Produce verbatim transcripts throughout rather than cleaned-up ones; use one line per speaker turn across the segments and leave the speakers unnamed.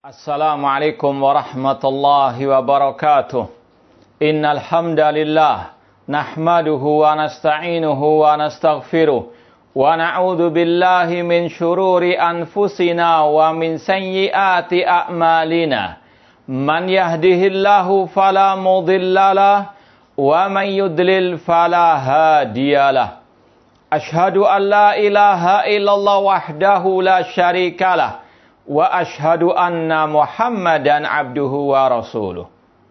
Assalamualaikum warahmatullahi wabarakatuh. Innal hamdalillah nahmaduhu wa nasta'inuhu wa nastaghfiruh wa na'udzu billahi min shururi anfusina wa min sayyiati a'malina. Man yahdihillahu fala mudhillalah wa man yudlil fala hadiyalah. Ashhadu an la ilaha illallah wahdahu la syarikalah. Wa ashhadu anna Muhammadan abduhu wa rasuluh.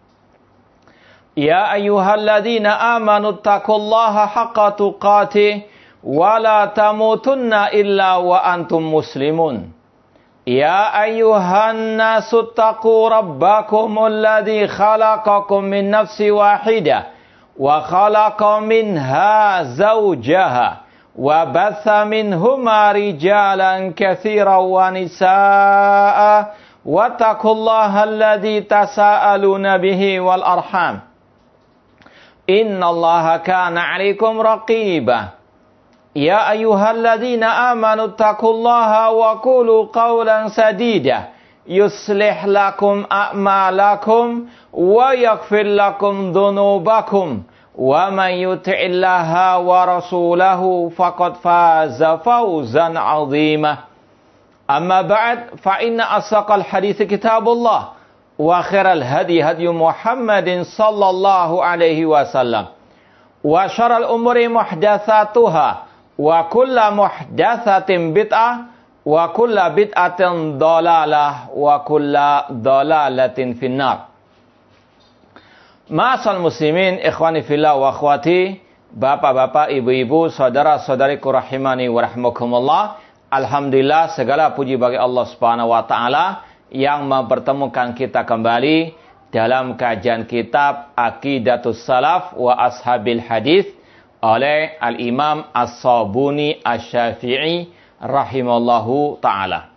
Ya ayyuhalladzina amanu taqullaha haqqa tuqatih wa la tamutunna illa wa antum muslimun. Ya ayyuhan nasu taqu rabbakumul ladzi khalaqakum min nafsin wahidah wa khalaqa minha zawjaha wa batha minhuma rijalan katsiran wa nisaa'a wattaqullaha alladzi tasaaluna bihi wal arham innallaha kana 'alaikum raqiba. Ya ayyuhalladzina amanu taqullaha wa qulu qawlan sadida yuslih lakum a'malakum wa yaghfir lakum dhunubakum wa man yuti'illaha wa rasulahu faqad faza fawzan 'azima. Amma ba'd, fa inna asaqal hadits kitabullah wa khairal hadi hadi Muhammadin sallallahu alaihi wasallam wa syarrul umuri muhdatsatuha wa kullu muhdatsatin bid'ah wa kullu bid'atin dhalalah wa kullu dhalalatin finnar. Ma'asal muslimin, ikhwani fillah wa akhwati, bapak-bapak, ibu-ibu, saudara-saudariku rahimani wa rahmakumullah. Alhamdulillah, segala puji bagi Allah Subhanahu wa taala yang mempertemukan kita kembali dalam kajian kitab Aqidatus Salaf wa Ashabil Hadis oleh Al-Imam As-Sabuni Asy-Syafi'i rahimallahu taala.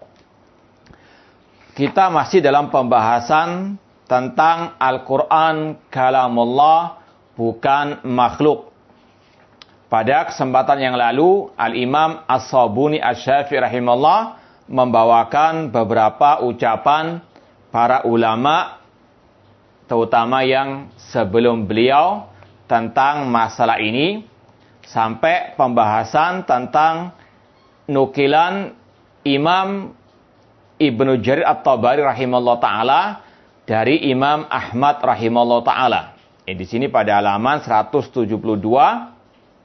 Kita masih dalam pembahasan tentang Al-Quran kalamullah, bukan makhluk. Pada kesempatan yang lalu, Al-Imam As-Sabuni Asy-Syafi'i rahimahullah membawakan beberapa ucapan para ulama, terutama yang sebelum beliau, tentang masalah ini, sampai pembahasan tentang nukilan Imam Ibnu Jarir At-Tabari rahimahullah ta'ala dari Imam Ahmad rahimahullah ta'ala. Eh, di sini pada halaman seratus tujuh puluh dua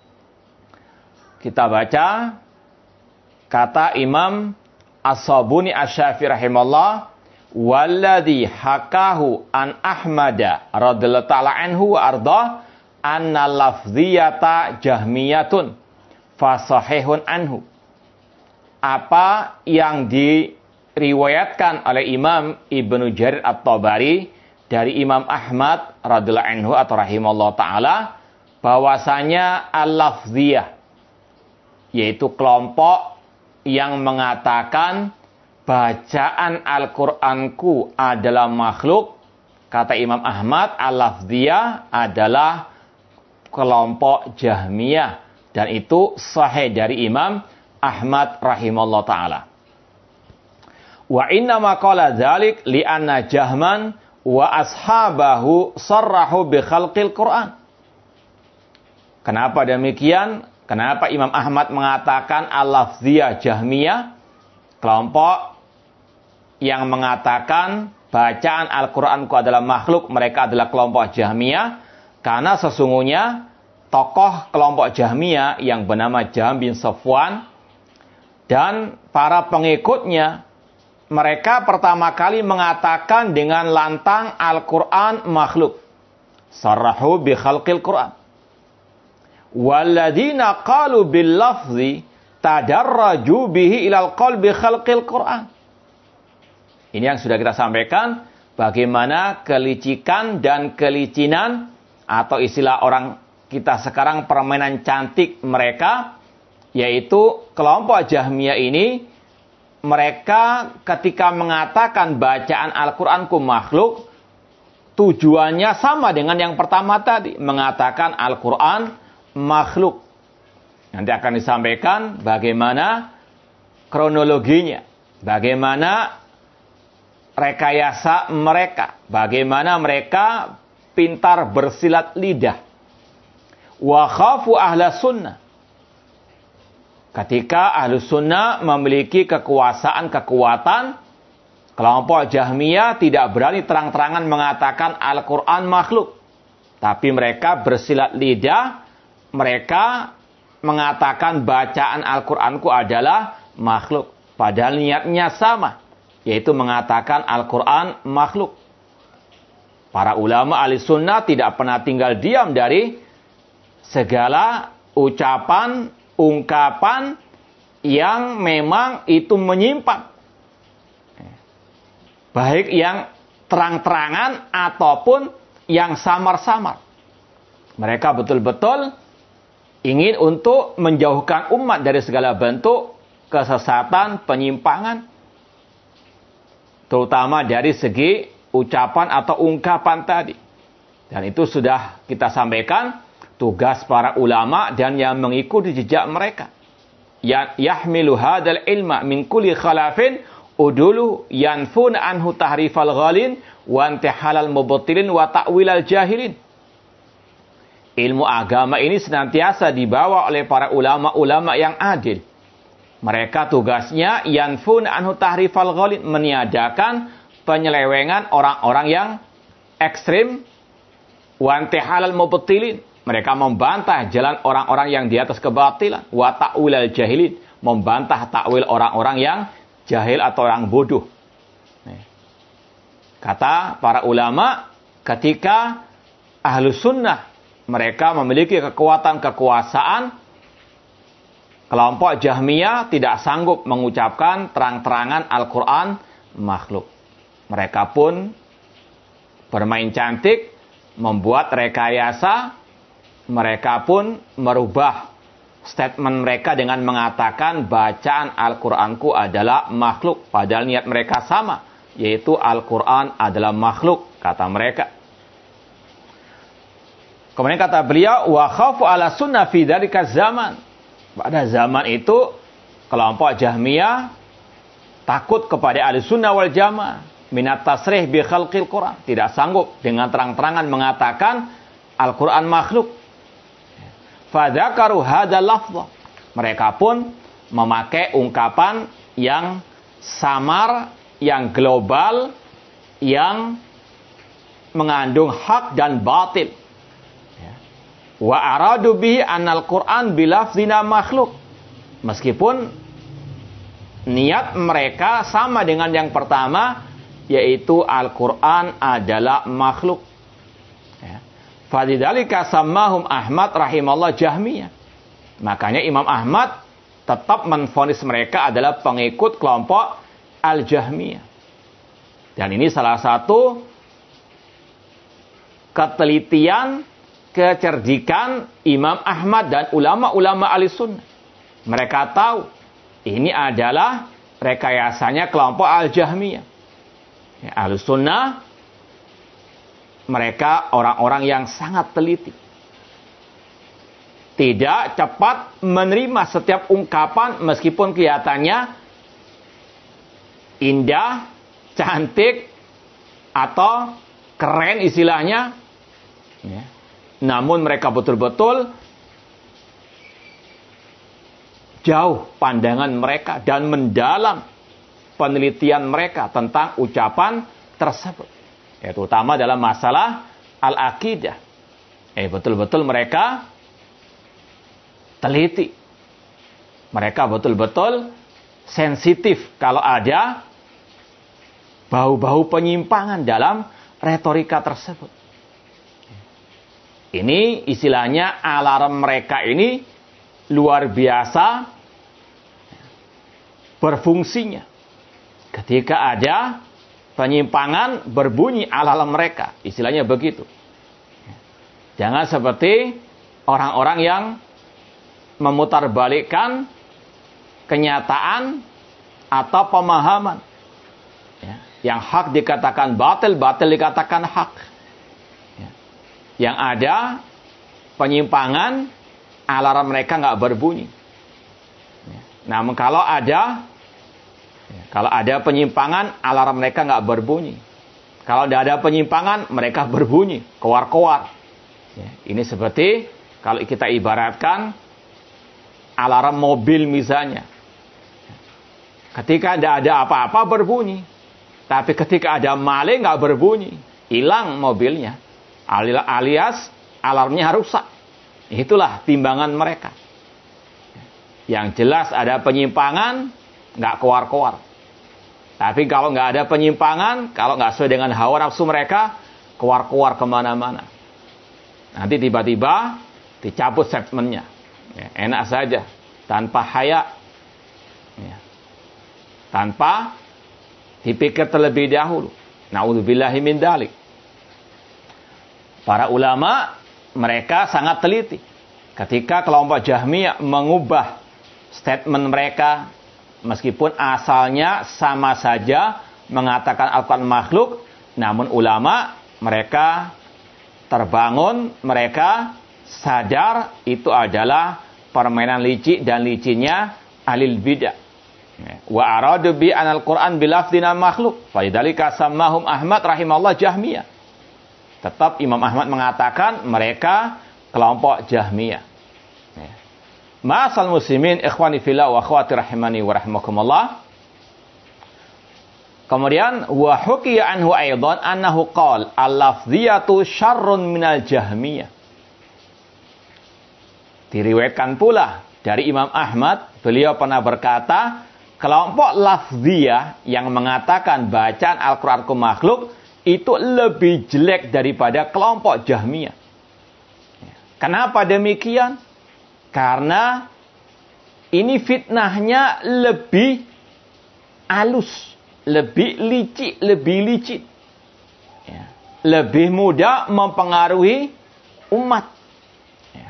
kita baca kata Imam As-Sabuni Asy-Syafi'i rahimahullah, walladzi hakahu an Ahmada radhiyallahu ta'ala anhu wa arda anna lafziyata jahmiyatun fasahihun anhu. Apa yang di riwayatkan oleh Imam Ibnu Jarir At-Tabari dari Imam Ahmad radhiyallahu anhu atau rahimahullah ta'ala, bahwasanya al-lafziyah, yaitu kelompok yang mengatakan bacaan Al-Qur'anku adalah makhluk, kata Imam Ahmad, al-lafziyah adalah kelompok Jahmiyah, dan itu sahih dari Imam Ahmad rahimahullah ta'ala. Wa inna ma qala dzalik li anna Jahman wa ashabahu sarrahu bi khalqil Qur'an. Kenapa demikian? Kenapa Imam Ahmad mengatakan al-lafziyah Jahmiyah, kelompok yang mengatakan bacaan Al-Qur'anku adalah makhluk, mereka adalah kelompok Jahmiyah? Karena sesungguhnya tokoh kelompok Jahmiyah yang bernama Jahm bin Safwan dan para pengikutnya, mereka pertama kali mengatakan dengan lantang Al-Quran makhluk. Sarrahu bi khalqil Quran. Walladzina qalu bil lafzi tadarraju bihi ilal qalbi khalqil Quran. Ini yang sudah kita sampaikan, bagaimana kelicikan dan kelicinan, atau istilah orang kita sekarang permainan cantik mereka, yaitu kelompok Jahmiyah ini, mereka ketika mengatakan bacaan Al-Qur'anku makhluk, tujuannya sama dengan yang pertama tadi, mengatakan Al-Qur'an makhluk. Nanti akan disampaikan bagaimana kronologinya, bagaimana rekayasa mereka. Bagaimana mereka pintar bersilat lidah. Wa khafu ahla sunnah. Ketika ahlu sunnah memiliki kekuasaan-kekuatan, kelompok Jahmiyah tidak berani terang-terangan mengatakan Al-Quran makhluk. Tapi mereka bersilat lidah, mereka mengatakan bacaan Al-Quranku adalah makhluk. Padahal niatnya sama, yaitu mengatakan Al-Quran makhluk. Para ulama ahli sunnah tidak pernah tinggal diam dari segala ucapan, ungkapan yang memang itu menyimpang. Baik yang terang-terangan ataupun yang samar-samar. Mereka betul-betul ingin untuk menjauhkan umat dari segala bentuk kesesatan, penyimpangan. Terutama dari segi ucapan atau ungkapan tadi. Dan itu sudah kita sampaikan. Tugas para ulama dan yang mengikuti jejak mereka. Yahmilu hadal ilma min kulli khalafin udulu yanfun anhu tahrifal ghalin wa intihalal mubtilin wa ta'wilal jahilin. Ilmu agama ini senantiasa dibawa oleh para ulama-ulama yang adil. Mereka tugasnya yanfun anhu tahrifal ghalin, meniadakan penyelewengan orang-orang yang ekstrim, wa intihalal mubtilin. Mereka membantah jalan orang-orang yang di atas kebatilan. Wa ta'wilal jahilin. Membantah takwil orang-orang yang jahil atau orang bodoh. Kata para ulama, ketika ahlu sunnah mereka memiliki kekuatan kekuasaan, kelompok Jahmiyah tidak sanggup mengucapkan terang-terangan Al-Quran makhluk. Mereka pun bermain cantik, membuat rekayasa. Mereka pun merubah statement mereka dengan mengatakan bacaan Al-Quranku adalah makhluk. Padahal niat mereka sama, yaitu Al-Quran adalah makhluk, kata mereka. Kemudian kata beliau, wa khafu ala sunnah fi dzalika zaman. Pada zaman itu, kelompok Jahmiyah takut kepada ahli sunnah wal jamaah. Minat tasrih bi khalqil Quran. Tidak sanggup dengan terang-terangan mengatakan Al-Quran makhluk. Fadzakaru hadzal lafdh. Mereka pun memakai ungkapan yang samar, yang global, yang mengandung hak dan batil. Wa aradu bihi annal Qur'an bilafdzina makhluk. Meskipun niat mereka sama dengan yang pertama, yaitu Al-Quran adalah makhluk. Fadzalika sammahum Ahmad rahimallahu Jahmiyah. Makanya Imam Ahmad tetap menvonis mereka adalah pengikut kelompok Al-Jahmiyah. Dan ini salah satu ketelitian, kecerdikan Imam Ahmad dan ulama-ulama Ahlussunnah. Mereka tahu ini adalah rekayasanya kelompok Al-Jahmiyah. Ya, Ahlussunnah mereka orang-orang yang sangat teliti. Tidak cepat menerima setiap ungkapan meskipun kelihatannya indah, cantik, atau keren istilahnya. Ya. Namun mereka betul-betul jauh pandangan mereka dan mendalam penelitian mereka tentang ucapan tersebut. Ya, terutama dalam masalah al-aqidah. Eh, betul-betul mereka teliti. Mereka betul-betul sensitif kalau ada bau-bau penyimpangan dalam retorika tersebut. Ini istilahnya alarm mereka ini luar biasa berfungsinya. Ketika ada penyimpangan berbunyi alarm mereka. Istilahnya begitu. Jangan seperti orang-orang yang memutarbalikkan kenyataan atau pemahaman. Ya. Yang hak dikatakan batil, batil dikatakan hak. Ya. Yang ada penyimpangan, alarm mereka nggak berbunyi. Ya. Namun kalau ada Kalau ada penyimpangan, alarm mereka nggak berbunyi. Kalau tidak ada penyimpangan, mereka berbunyi, kowar-kowar. Ya, ini seperti kalau kita ibaratkan alarm mobil misalnya. Ketika tidak ada apa-apa berbunyi. Tapi ketika ada maling nggak berbunyi. Hilang mobilnya. Alias alarmnya rusak. Itulah timbangan mereka. Yang jelas ada penyimpangan, nggak kowar-kowar. Tapi kalau nggak ada penyimpangan, kalau nggak sesuai dengan hawa nafsu mereka, kowar-kowar kemana-mana. Nanti tiba-tiba dicabut statementnya. Ya, enak saja, tanpa haya, ya, tanpa dipikir terlebih dahulu. Na'udzubillahi min dzalik. Para ulama mereka sangat teliti ketika kelompok Jahmiyah mengubah statement mereka, meskipun asalnya sama saja mengatakan Al-Quran makhluk, namun ulama mereka terbangun, mereka sadar itu adalah permainan licik dan licinnya ahlul bidah. Wa aradu bi anal Quran bilafdina makhluk. Falidzalika sammahum Ahmad rahimallah Jahmiyah. Tetap Imam Ahmad mengatakan mereka kelompok Jahmiyah. Ma'asal muslimin ikhwani fillah wa akhwati rahimani wa rahimakumullah. Kemudian wa hukiya anhu aidan annahu qala al-lafziyatu syarrun minal jahmiyah. Diriwayatkan pula dari Imam Ahmad, beliau pernah berkata, kelompok lafziyah yang mengatakan bacaan Al-Qur'an itu makhluk itu lebih jelek daripada kelompok Jahmiyah. Kenapa demikian? Karena ini fitnahnya lebih halus, lebih licik, lebih licik. Ya. Lebih mudah mempengaruhi umat. Ya.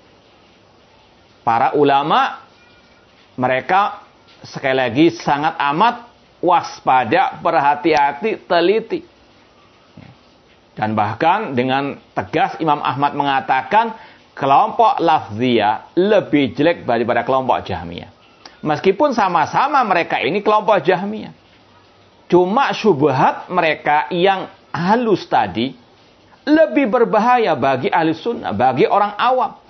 Para ulama, mereka sekali lagi sangat amat waspada, berhati-hati, teliti. Ya. Dan bahkan dengan tegas Imam Ahmad mengatakan, kelompok lafziyah lebih jelek daripada kelompok Jahmiyah. Meskipun sama-sama mereka ini kelompok Jahmiyah. Cuma syubhat mereka yang halus tadi lebih berbahaya bagi ahli sunnah, bagi orang awam.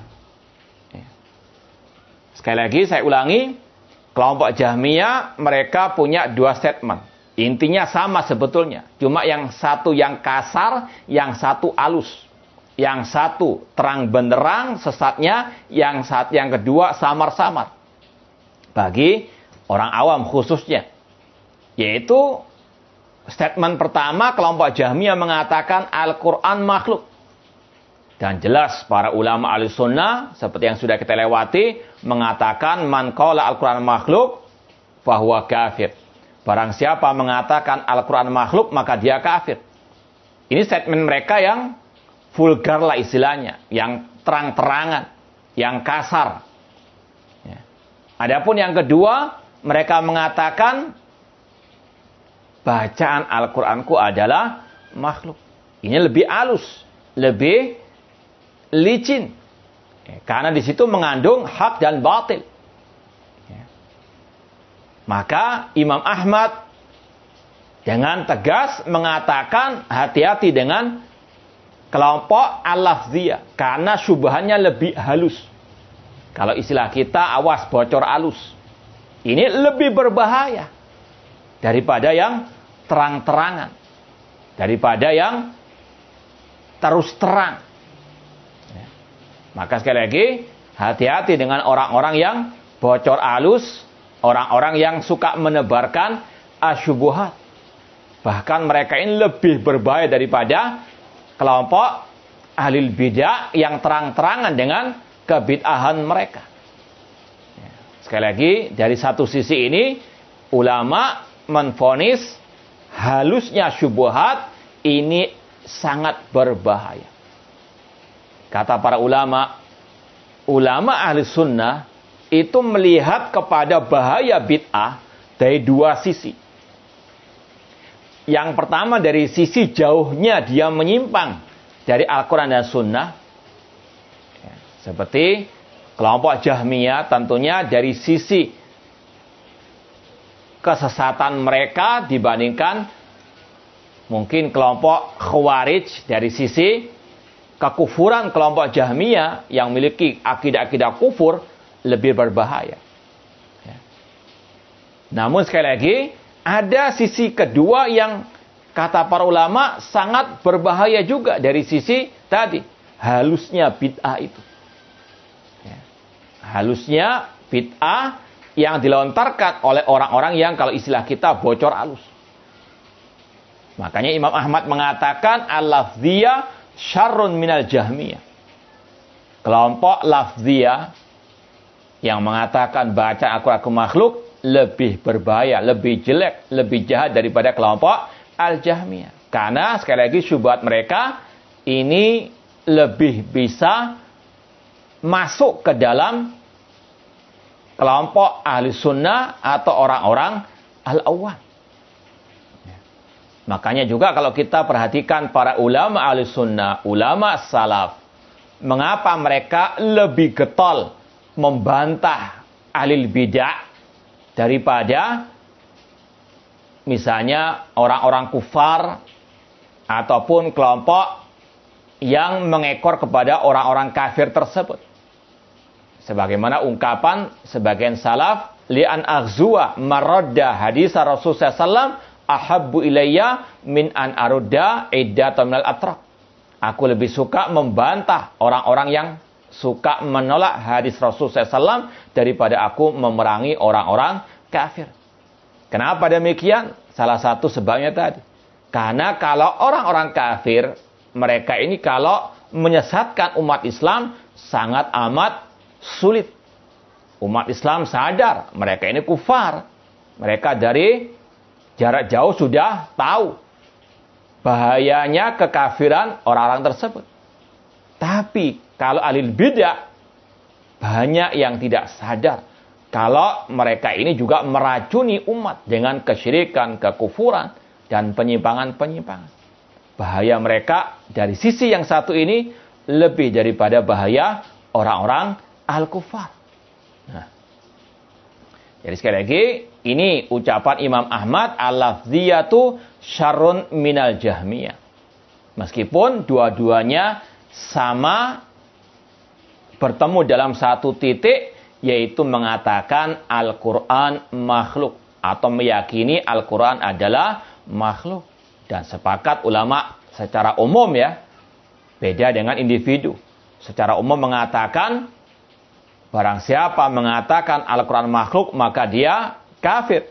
Sekali lagi saya ulangi, kelompok Jahmiyah mereka punya dua statement. Intinya sama sebetulnya. Cuma yang satu yang kasar, yang satu halus. Yang satu terang benderang sesatnya, yang saat yang kedua samar-samar. Bagi orang awam khususnya. Yaitu statement pertama kelompok Jahmiyah mengatakan Al-Quran makhluk. Dan jelas para ulama Ahlussunnah seperti yang sudah kita lewati mengatakan man qala Al-Quran makhluk fahuwa kafir. Barang siapa mengatakan Al-Quran makhluk maka dia kafir. Ini statement mereka yang vulgar lah istilahnya, yang terang-terangan, yang kasar. Ya. Adapun yang kedua, mereka mengatakan bacaan Al-Quranku adalah makhluk. Ini lebih halus, lebih licin, ya, karena di situ mengandung hak dan batil. Ya. Maka Imam Ahmad dengan tegas mengatakan hati-hati dengan kelompok al-lafziyah, karena syubhannya lebih halus. Kalau istilah kita, awas bocor halus. Ini lebih berbahaya daripada yang terang-terangan, daripada yang terus terang. Ya. Maka sekali lagi, hati-hati dengan orang-orang yang bocor halus, orang-orang yang suka menebarkan asyubuhat. Bahkan mereka ini lebih berbahaya daripada kelompok ahlul bidah yang terang-terangan dengan kebid'ahan mereka. Sekali lagi, dari satu sisi ini, ulama menvonis halusnya syubhat ini sangat berbahaya. Kata para ulama, ulama ahli sunnah itu melihat kepada bahaya bid'ah dari dua sisi. Yang pertama dari sisi jauhnya dia menyimpang dari Al-Quran dan Sunnah. Ya, seperti kelompok Jahmiyah tentunya dari sisi kesesatan mereka dibandingkan mungkin kelompok Khawarij dari sisi kekufuran kelompok Jahmiyah yang memiliki akidah-akidah kufur lebih berbahaya. Ya. Namun sekali lagi, ada sisi kedua yang kata para ulama sangat berbahaya juga dari sisi tadi, halusnya bid'ah itu. Ya. Halusnya bid'ah yang dilontarkan oleh orang-orang yang kalau istilah kita bocor halus. Makanya Imam Ahmad mengatakan al-lafziyah syarrun minal jahmiyah. Kelompok lafziyah yang mengatakan baca Al-Quran makhluk lebih berbahaya, lebih jelek, lebih jahat daripada kelompok al-jahmiyah. Karena sekali lagi syubhat mereka ini lebih bisa masuk ke dalam kelompok ahli sunnah atau orang-orang al-awwal. Makanya juga kalau kita perhatikan para ulama ahli sunnah, ulama salaf, mengapa mereka lebih getol membantah ahli bidah daripada misalnya orang-orang kufar ataupun kelompok yang mengekor kepada orang-orang kafir tersebut. Sebagaimana ungkapan sebagian salaf, li'an aghzuwa maradda hadis Rasulullah sallallahu alaihi wasallam ahabbu ilayya min an arudda iddatan minal atraq. Aku lebih suka membantah orang-orang yang suka menolak hadis Rasulullah sallallahu alaihi wasallam daripada aku memerangi orang-orang kafir. Kenapa demikian? Salah satu sebabnya tadi. Karena kalau orang-orang kafir, mereka ini kalau menyesatkan umat Islam sangat amat sulit. Umat Islam sadar mereka ini kufar. Mereka dari jarak jauh sudah tahu bahayanya kekafiran orang-orang tersebut. Tapi kalau ahli bidah banyak yang tidak sadar kalau mereka ini juga meracuni umat dengan kesyirikan, kekufuran, dan penyimpangan-penyimpangan. Bahaya mereka dari sisi yang satu ini lebih daripada bahaya orang-orang al-kufar. Nah, jadi sekali lagi, ini ucapan Imam Ahmad, al-lafziyatu syarrun minal jahmiyah. Meskipun dua-duanya sama bertemu dalam satu titik, yaitu mengatakan Al-Quran makhluk. Atau meyakini Al-Quran adalah makhluk. Dan sepakat ulama secara umum ya, beda dengan individu. Secara umum mengatakan, barang siapa mengatakan Al-Quran makhluk, maka dia kafir.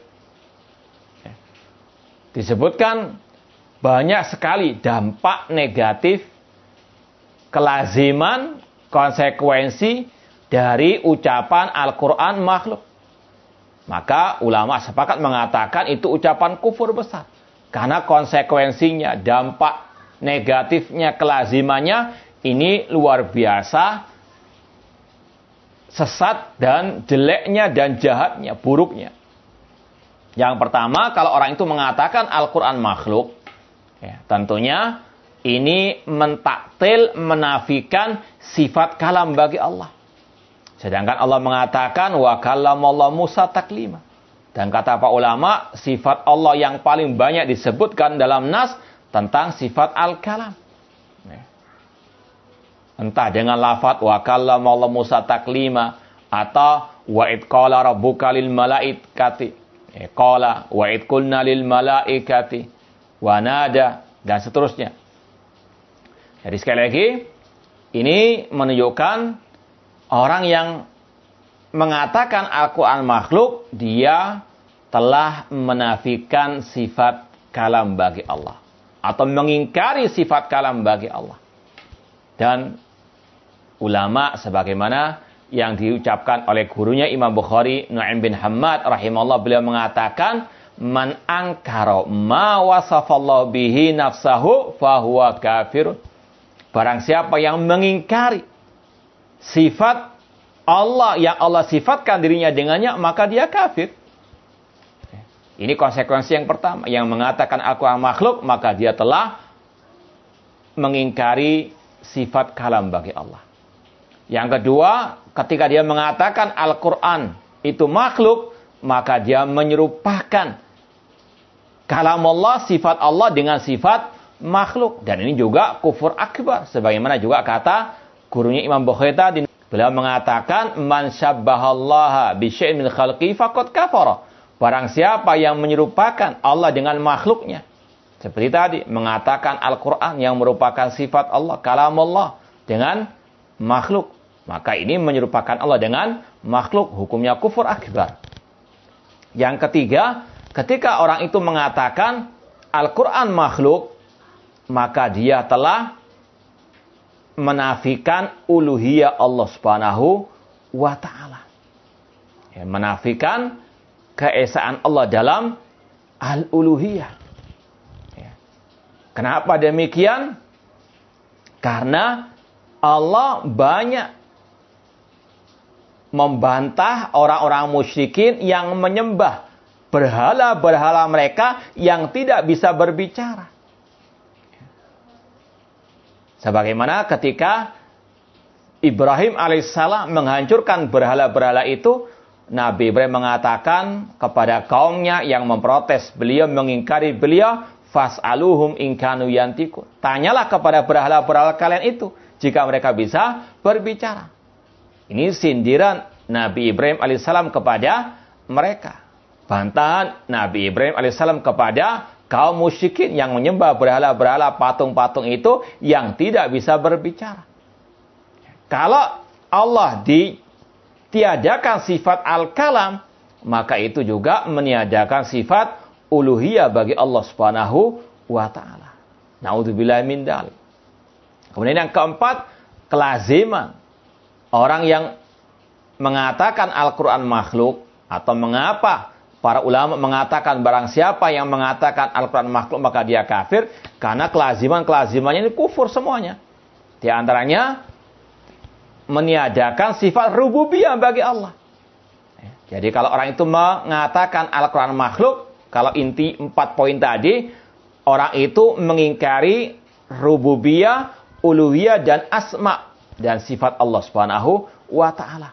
Disebutkan banyak sekali dampak negatif, kelaziman, konsekuensi dari ucapan Al-Quran makhluk. Maka ulama sepakat mengatakan itu ucapan kufur besar. Karena konsekuensinya, dampak negatifnya, kelazimannya, ini luar biasa sesat dan jeleknya dan jahatnya, buruknya. Yang pertama, kalau orang itu mengatakan Al-Quran makhluk, ya, tentunya ini mentaktil, menafikan sifat kalam bagi Allah. Sedangkan Allah mengatakan wa kallamallahu Musa taklima. Dan kata para ulama, sifat Allah yang paling banyak disebutkan dalam nas tentang sifat al-kalam. Entah dengan lafaz wa kallamallahu Musa taklima atau wa id qala rabbuka lil malaikati. Qala wa id qulna lil malaikati wa nada dan seterusnya. Jadi sekali lagi, ini menunjukkan orang yang mengatakan Al-Quran makhluk, dia telah menafikan sifat kalam bagi Allah. Atau mengingkari sifat kalam bagi Allah. Dan ulama sebagaimana yang diucapkan oleh gurunya Imam Bukhari, Nu'aim bin Hammad rahimahullah, beliau mengatakan, man angkara ma wasafallahu bihi nafsahu fahuwa kafirun. Barang siapa yang mengingkari sifat Allah yang Allah sifatkan dirinya dengannya, maka dia kafir. Ini konsekuensi yang pertama. Yang mengatakan Al-Quran makhluk, maka dia telah mengingkari sifat kalam bagi Allah. Yang kedua, ketika dia mengatakan Al-Quran itu makhluk, maka dia menyerupakan kalam Allah, sifat Allah dengan sifat makhluk. Dan ini juga kufur akbar. Sebagaimana juga kata gurunya Imam Bukhari tadi. Beliau mengatakan, man syabbahallaha bisyai'in min khalqi faqad kafara. Barang siapa yang menyerupakan Allah dengan makhluknya. Seperti tadi, mengatakan Al-Quran yang merupakan sifat Allah, kalam Allah, dengan makhluk. Maka ini menyerupakan Allah dengan makhluk. Hukumnya kufur akbar. Yang ketiga, ketika orang itu mengatakan Al-Quran makhluk, maka dia telah menafikan uluhiyah Allah Subhanahu wa Ta'ala. Ya, menafikan keesaan Allah dalam al-uluhiyah. Ya. Kenapa demikian? Karena Allah banyak membantah orang-orang musyrikin yang menyembah berhala-berhala mereka yang tidak bisa berbicara. Sebagaimana ketika Ibrahim alaihissalam menghancurkan berhala-berhala itu, Nabi Ibrahim mengatakan kepada kaumnya yang memprotes beliau, mengingkari beliau, fas'aluhum in kanu yantiqun. Tanyalah kepada berhala-berhala kalian itu jika mereka bisa berbicara. Ini sindiran Nabi Ibrahim alaihissalam kepada mereka. Bantahan Nabi Ibrahim alaihissalam kepada kaum musyrikin yang menyembah berhala-berhala, patung-patung itu yang tidak bisa berbicara. Kalau Allah ditiadakan sifat al-kalam, maka itu juga meniadakan sifat uluhiyah bagi Allah Subhanahu wa Ta'ala. Na'udzubillahi min dzalik. Kemudian yang keempat, kelaziman orang yang mengatakan Al-Quran makhluk, atau mengapa para ulama mengatakan barang siapa yang mengatakan Al-Quran makhluk maka dia kafir, karena kelaziman-kelazimannya ini kufur semuanya. Di antaranya meniadakan sifat rububiyah bagi Allah. Jadi kalau orang itu mengatakan Al-Quran makhluk, kalau inti empat poin tadi, orang itu mengingkari rububiyah, uluhiyah dan asma dan sifat Allah Subhanahu wa Ta'ala.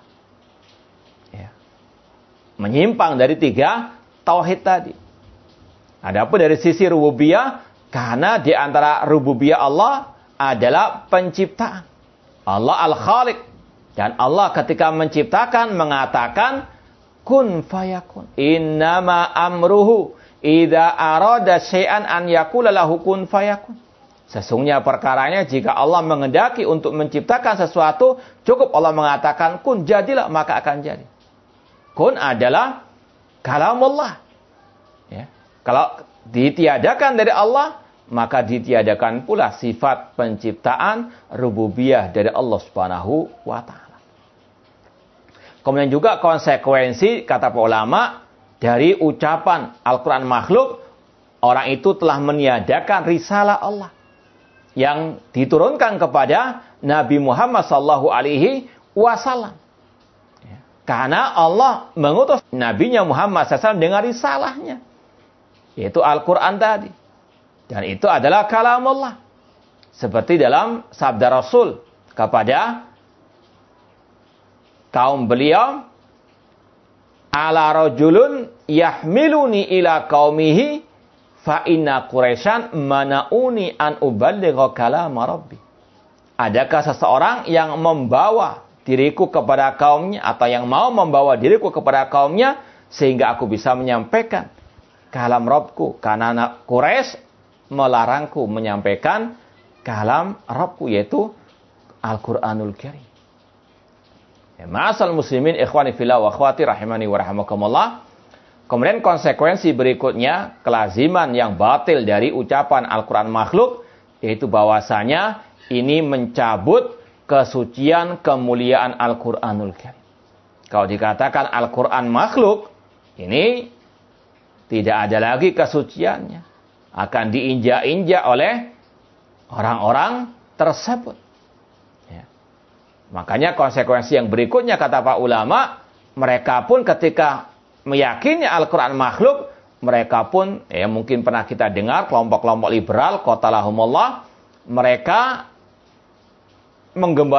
Menyimpang dari tiga tauhid tadi. Adapun dari sisi rububiyah, karena di antara rububiyah Allah adalah penciptaan. Allah al-Khaliq. Dan Allah ketika menciptakan mengatakan kun fayakun. Innama amruhu idza arada syai'an an yaqula lahu kun fayakun. Sesungguhnya perkaranya jika Allah menghendaki untuk menciptakan sesuatu, cukup Allah mengatakan kun, jadilah, maka akan jadi. Kun adalah kalamullah. Ya. Kalau ditiadakan dari Allah, maka ditiadakan pula sifat penciptaan rububiyah dari Allah Subhanahu wa Ta'ala. Kemudian juga konsekuensi, kata para ulama, dari ucapan Al-Quran makhluk, orang itu telah meniadakan risalah Allah yang diturunkan kepada Nabi Muhammad sallallahu alaihi wasallam. Karena Allah mengutus Nabi-Nya Muhammad shallallahu alaihi wasallam dengan risalahnya, yaitu Al-Quran tadi. Dan itu adalah kalamullah. Seperti dalam sabda Rasul kepada kaum beliau, ala rajulun yahmiluni ila qaumihi fa inna Quraisyan manauni an uballigha kalama rabbi. Adakah seseorang yang membawa diriku kepada kaumnya, atau yang mau membawa diriku kepada kaumnya sehingga aku bisa menyampaikan kalam Rabbku, karena Quraisy melarangku menyampaikan kalam Rabbku, yaitu Al-Quranul Karim. Ya, ma'asal muslimin ikhwani fillah wa akhwati rahimani wa rahimakumullah. Kemudian konsekuensi berikutnya, kelaziman yang batil dari ucapan Al-Quran makhluk, yaitu bahwasanya ini mencabut kesucian, kemuliaan Al-Quranul Karim. Kalau dikatakan Al-Quran makhluk, ini tidak ada lagi kesuciannya. Akan diinjak-injak oleh orang-orang tersebut. Ya. Makanya konsekuensi yang berikutnya, kata pak ulama, mereka pun ketika meyakini Al-Quran makhluk, mereka pun, ya mungkin pernah kita dengar, kelompok-kelompok liberal, qatalahumullah, mereka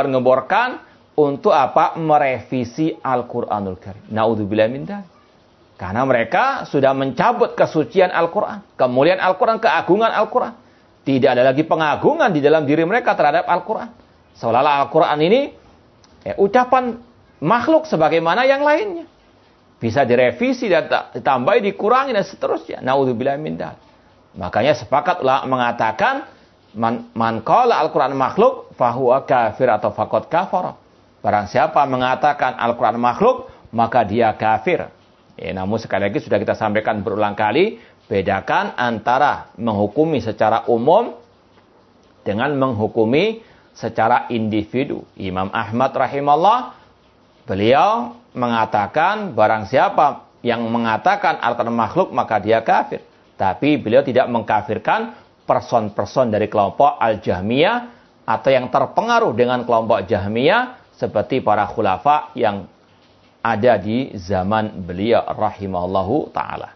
menggembar-gemborkan untuk apa? Merevisi Al-Quranul Karim. Na'udzubillah min dzalik. Karena mereka sudah mencabut kesucian Al-Quran, kemuliaan Al-Quran, keagungan Al-Quran. Tidak ada lagi pengagungan di dalam diri mereka terhadap Al-Quran. Seolah-olah Al-Quran ini ya, ucapan makhluk sebagaimana yang lainnya. Bisa direvisi, ditambahi, dikurangi, dan seterusnya. Naudzubillah min dzalik. Makanya sepakat ulama mengatakan, man, man qala Al-Quran makhluk, fahuwa kafir atau faqad kafara. Barang siapa mengatakan Al-Quran makhluk, maka dia kafir. Ya, namun sekali lagi sudah kita sampaikan berulang kali, bedakan antara menghukumi secara umum dengan menghukumi secara individu. Imam Ahmad rahimahullah, beliau mengatakan barang siapa yang mengatakan Al-Quran makhluk maka dia kafir. Tapi beliau tidak mengkafirkan person-person dari kelompok Al-Jahmiyah atau yang terpengaruh dengan kelompok Jahmiyah seperti para khulafa yang ada di zaman beliau rahimahullahu ta'ala.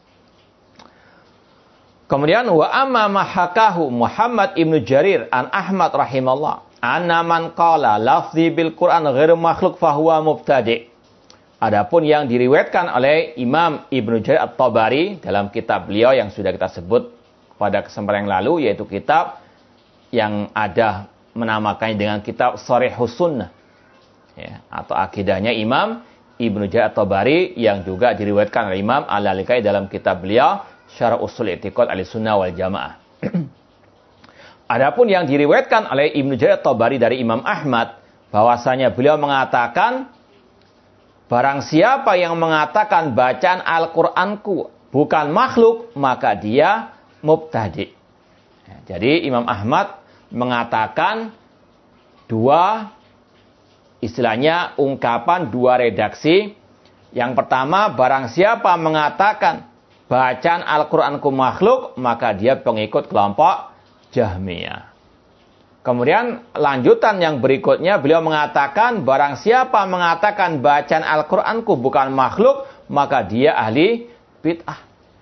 Kemudian wa amma mahakahu Muhammad ibnu Jarir an Ahmad rahimahullah anna man qala lafzi bil Quran ghairu makhluk fahuwa mubtadi'. Adapun yang diriwayatkan oleh Imam Ibnu Jarir At-Tabari dalam kitab beliau yang sudah kita sebut pada kesempatan yang lalu, yaitu kitab yang ada menamakannya dengan kitab Sharihus Sunnah, ya, atau akidahnya Imam Ibnu Jarir At-Tabari yang juga diriwayatkan oleh Imam Al-Lalakai dalam kitab beliau Syarh Ushul I'tiqad Ahlussunnah wal Jamaah. Adapun yang diriwayatkan oleh Ibnu Jarir At-Tabari dari Imam Ahmad, bahwasanya beliau mengatakan, barang siapa yang mengatakan bacaan Al-Qur'anku bukan makhluk, maka dia mubtadi'. Jadi Imam Ahmad mengatakan dua, istilahnya ungkapan, dua redaksi. Yang pertama, barang siapa mengatakan bacaan Al-Qur'anku makhluk, maka dia pengikut kelompok Jahmiyah. Kemudian lanjutan yang berikutnya beliau mengatakan barang siapa mengatakan bacaan Al-Qur'anku bukan makhluk, maka dia ahli bid'ah.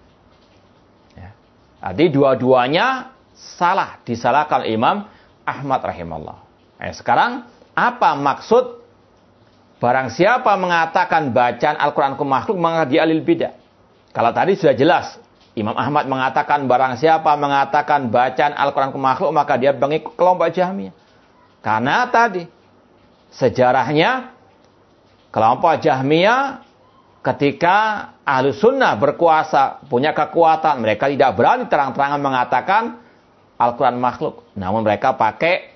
Ya. Jadi dua-duanya salah, disalahkan Imam Ahmad rahimahullah. Eh, sekarang apa maksud barang siapa mengatakan bacaan Al-Qur'anku makhluk, maka dia ahli bid'ah? Kalau tadi sudah jelas, Imam Ahmad mengatakan barang siapa mengatakan bacaan Al-Quran makhluk maka dia pengikut kelompok Jahmiyah. Karena tadi sejarahnya kelompok Jahmiyah ketika Ahlus Sunnah berkuasa, punya kekuatan, mereka tidak berani terang-terangan mengatakan Al-Quran makhluk. Namun mereka pakai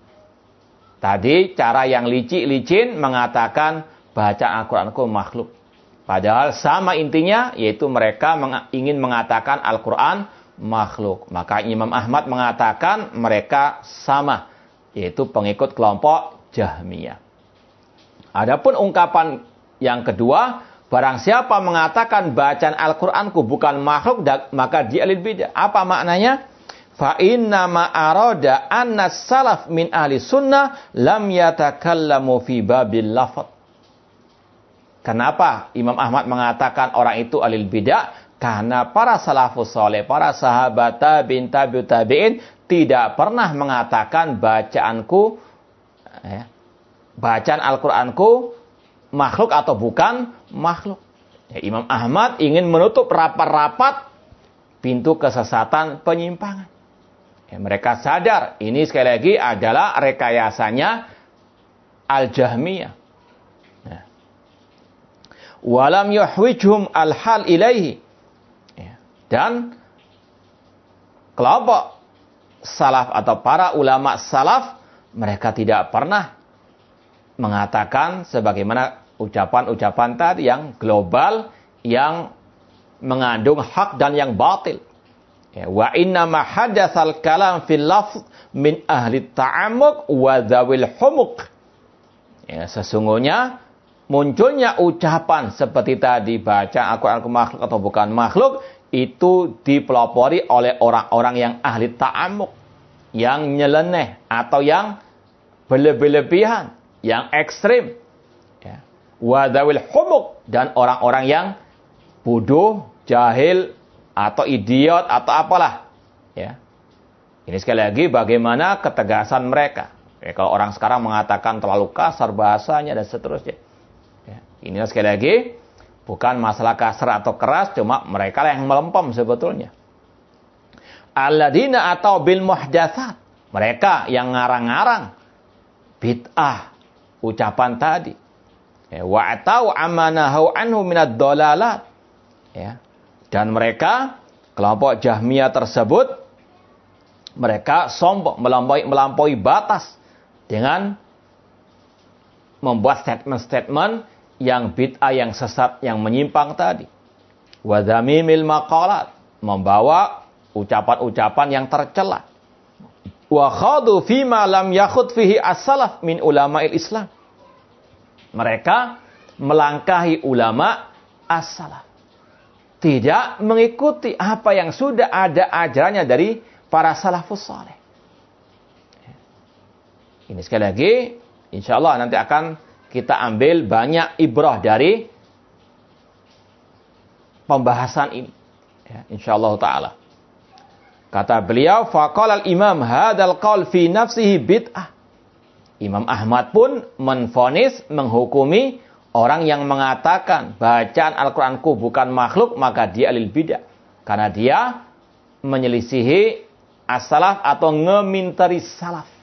tadi cara yang licik-licin mengatakan bacaan Al-Quranku makhluk. Padahal sama intinya, yaitu mereka meng- ingin mengatakan Al-Quran makhluk. Maka Imam Ahmad mengatakan mereka sama, yaitu pengikut kelompok Jahmiyah. Adapun ungkapan yang kedua, barang siapa mengatakan bacaan Al-Quranku bukan makhluk, maka dia ahli bid'ah. Apa maknanya? Fa inna ma arada anna salaf min ahli sunnah lam yatakallamu fi babil lafadz. Kenapa Imam Ahmad mengatakan orang itu ahli bid'ah? Karena para salafus soleh, para sahabat tabi'in, tabi'ut tabi'in tidak pernah mengatakan bacaanku, ya, bacaan Al-Quranku makhluk atau bukan makhluk. Ya, Imam Ahmad ingin menutup rapat-rapat pintu kesesatan penyimpangan. Ya, mereka sadar ini sekali lagi adalah rekayasanya Al-Jahmiyah. Walam yuhwijhum al-hal ilaihi. Dan kelompok salaf atau para ulama salaf, mereka tidak pernah mengatakan sebagaimana ucapan-ucapan tadi yang global, yang mengandung hak dan yang batil. Wa inna ma hadatsal kalam fil lafz min ahli ta'ammuq wa dzawil humuq. Ya, sesungguhnya munculnya ucapan seperti tadi baca Al-Quran makhluk atau bukan makhluk itu dipelopori oleh orang-orang yang ahli ta'amuk, yang nyeleneh atau yang berlebih-lebihan, yang ekstrim, ya. Wadawil humuk, dan orang-orang yang bodoh, jahil atau idiot atau apalah, ya. Ini sekali lagi bagaimana ketegasan mereka. Ya, kalau orang sekarang mengatakan terlalu kasar bahasanya dan seterusnya. Inilah sekali lagi Bukan masalah kasar atau keras, cuma mereka yang melempem sebetulnya. Alladzina atau bil muhdatsat. Mereka yang ngarang-ngarang bid'ah, ucapan tadi. Ya, wa atau amanahu anhu minad dalalat. Ya. Dan mereka, kelompok Jahmiyah tersebut, mereka sombong, melampaui, melampaui batas dengan membuat statement-statement yang bid'ah, yang sesat, yang menyimpang tadi. Wa dzamimil maqalat, membawa ucapan-ucapan yang tercela. Wa khadu fima lam yakhud fihi as-salaf min ulama'il Islam. Mereka melangkahi ulama as-salaf. Tidak mengikuti apa yang sudah ada ajarannya dari para salafus saleh. Ini sekali lagi, insya Allah nanti akan kita ambil banyak ibrah dari pembahasan ini. Ya, insyaallah ta'ala. Kata beliau, faqala al-imam hadzal qaul fi nafsihi bid'ah. Imam Ahmad pun menvonis, menghukumi orang yang mengatakan bacaan Al-Qur'anku bukan makhluk, maka dia alil bid'ah. Karena dia menyelisihi as-salaf atau ngeminteri salaf.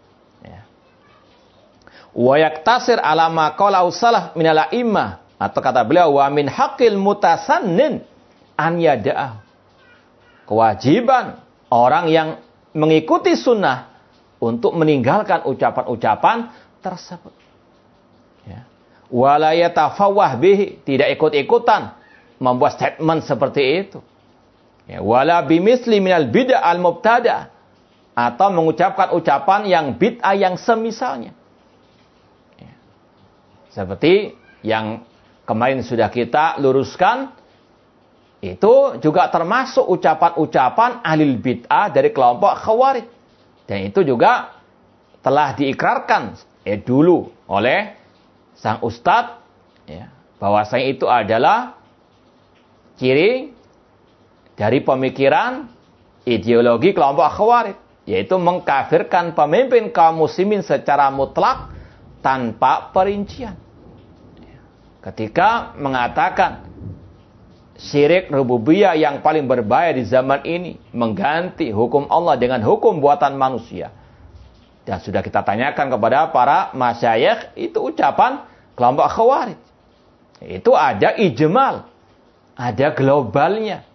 Wa yaktasir ala ma qala salaf min al-a'immah, atau kata beliau wa min haqqil mutasannin an yada'ah. Kewajiban orang yang mengikuti sunnah untuk meninggalkan ucapan-ucapan tersebut. Ya. Wa la yatafawwah bihi, tidak ikut-ikutan membuat statement seperti itu. Ya, wala bimisli minal bid'ah al-mubtada, atau mengucapkan ucapan yang bid'ah yang semisalnya. Seperti yang kemarin sudah kita luruskan, itu juga termasuk ucapan-ucapan ahlul bid'ah dari kelompok Khawarij. Dan itu juga telah diikrarkan eh, dulu oleh sang ustadz, ya, bahwasanya itu adalah ciri dari pemikiran ideologi kelompok Khawarij, yaitu mengkafirkan pemimpin kaum muslimin secara mutlak tanpa perincian. Ketika mengatakan syirik rububiyah yang paling berbahaya di zaman ini, mengganti hukum Allah dengan hukum buatan manusia. Dan sudah kita tanyakan kepada para masyayikh, itu ucapan kelompok Khawarij. Itu ada ijmal, ada globalnya.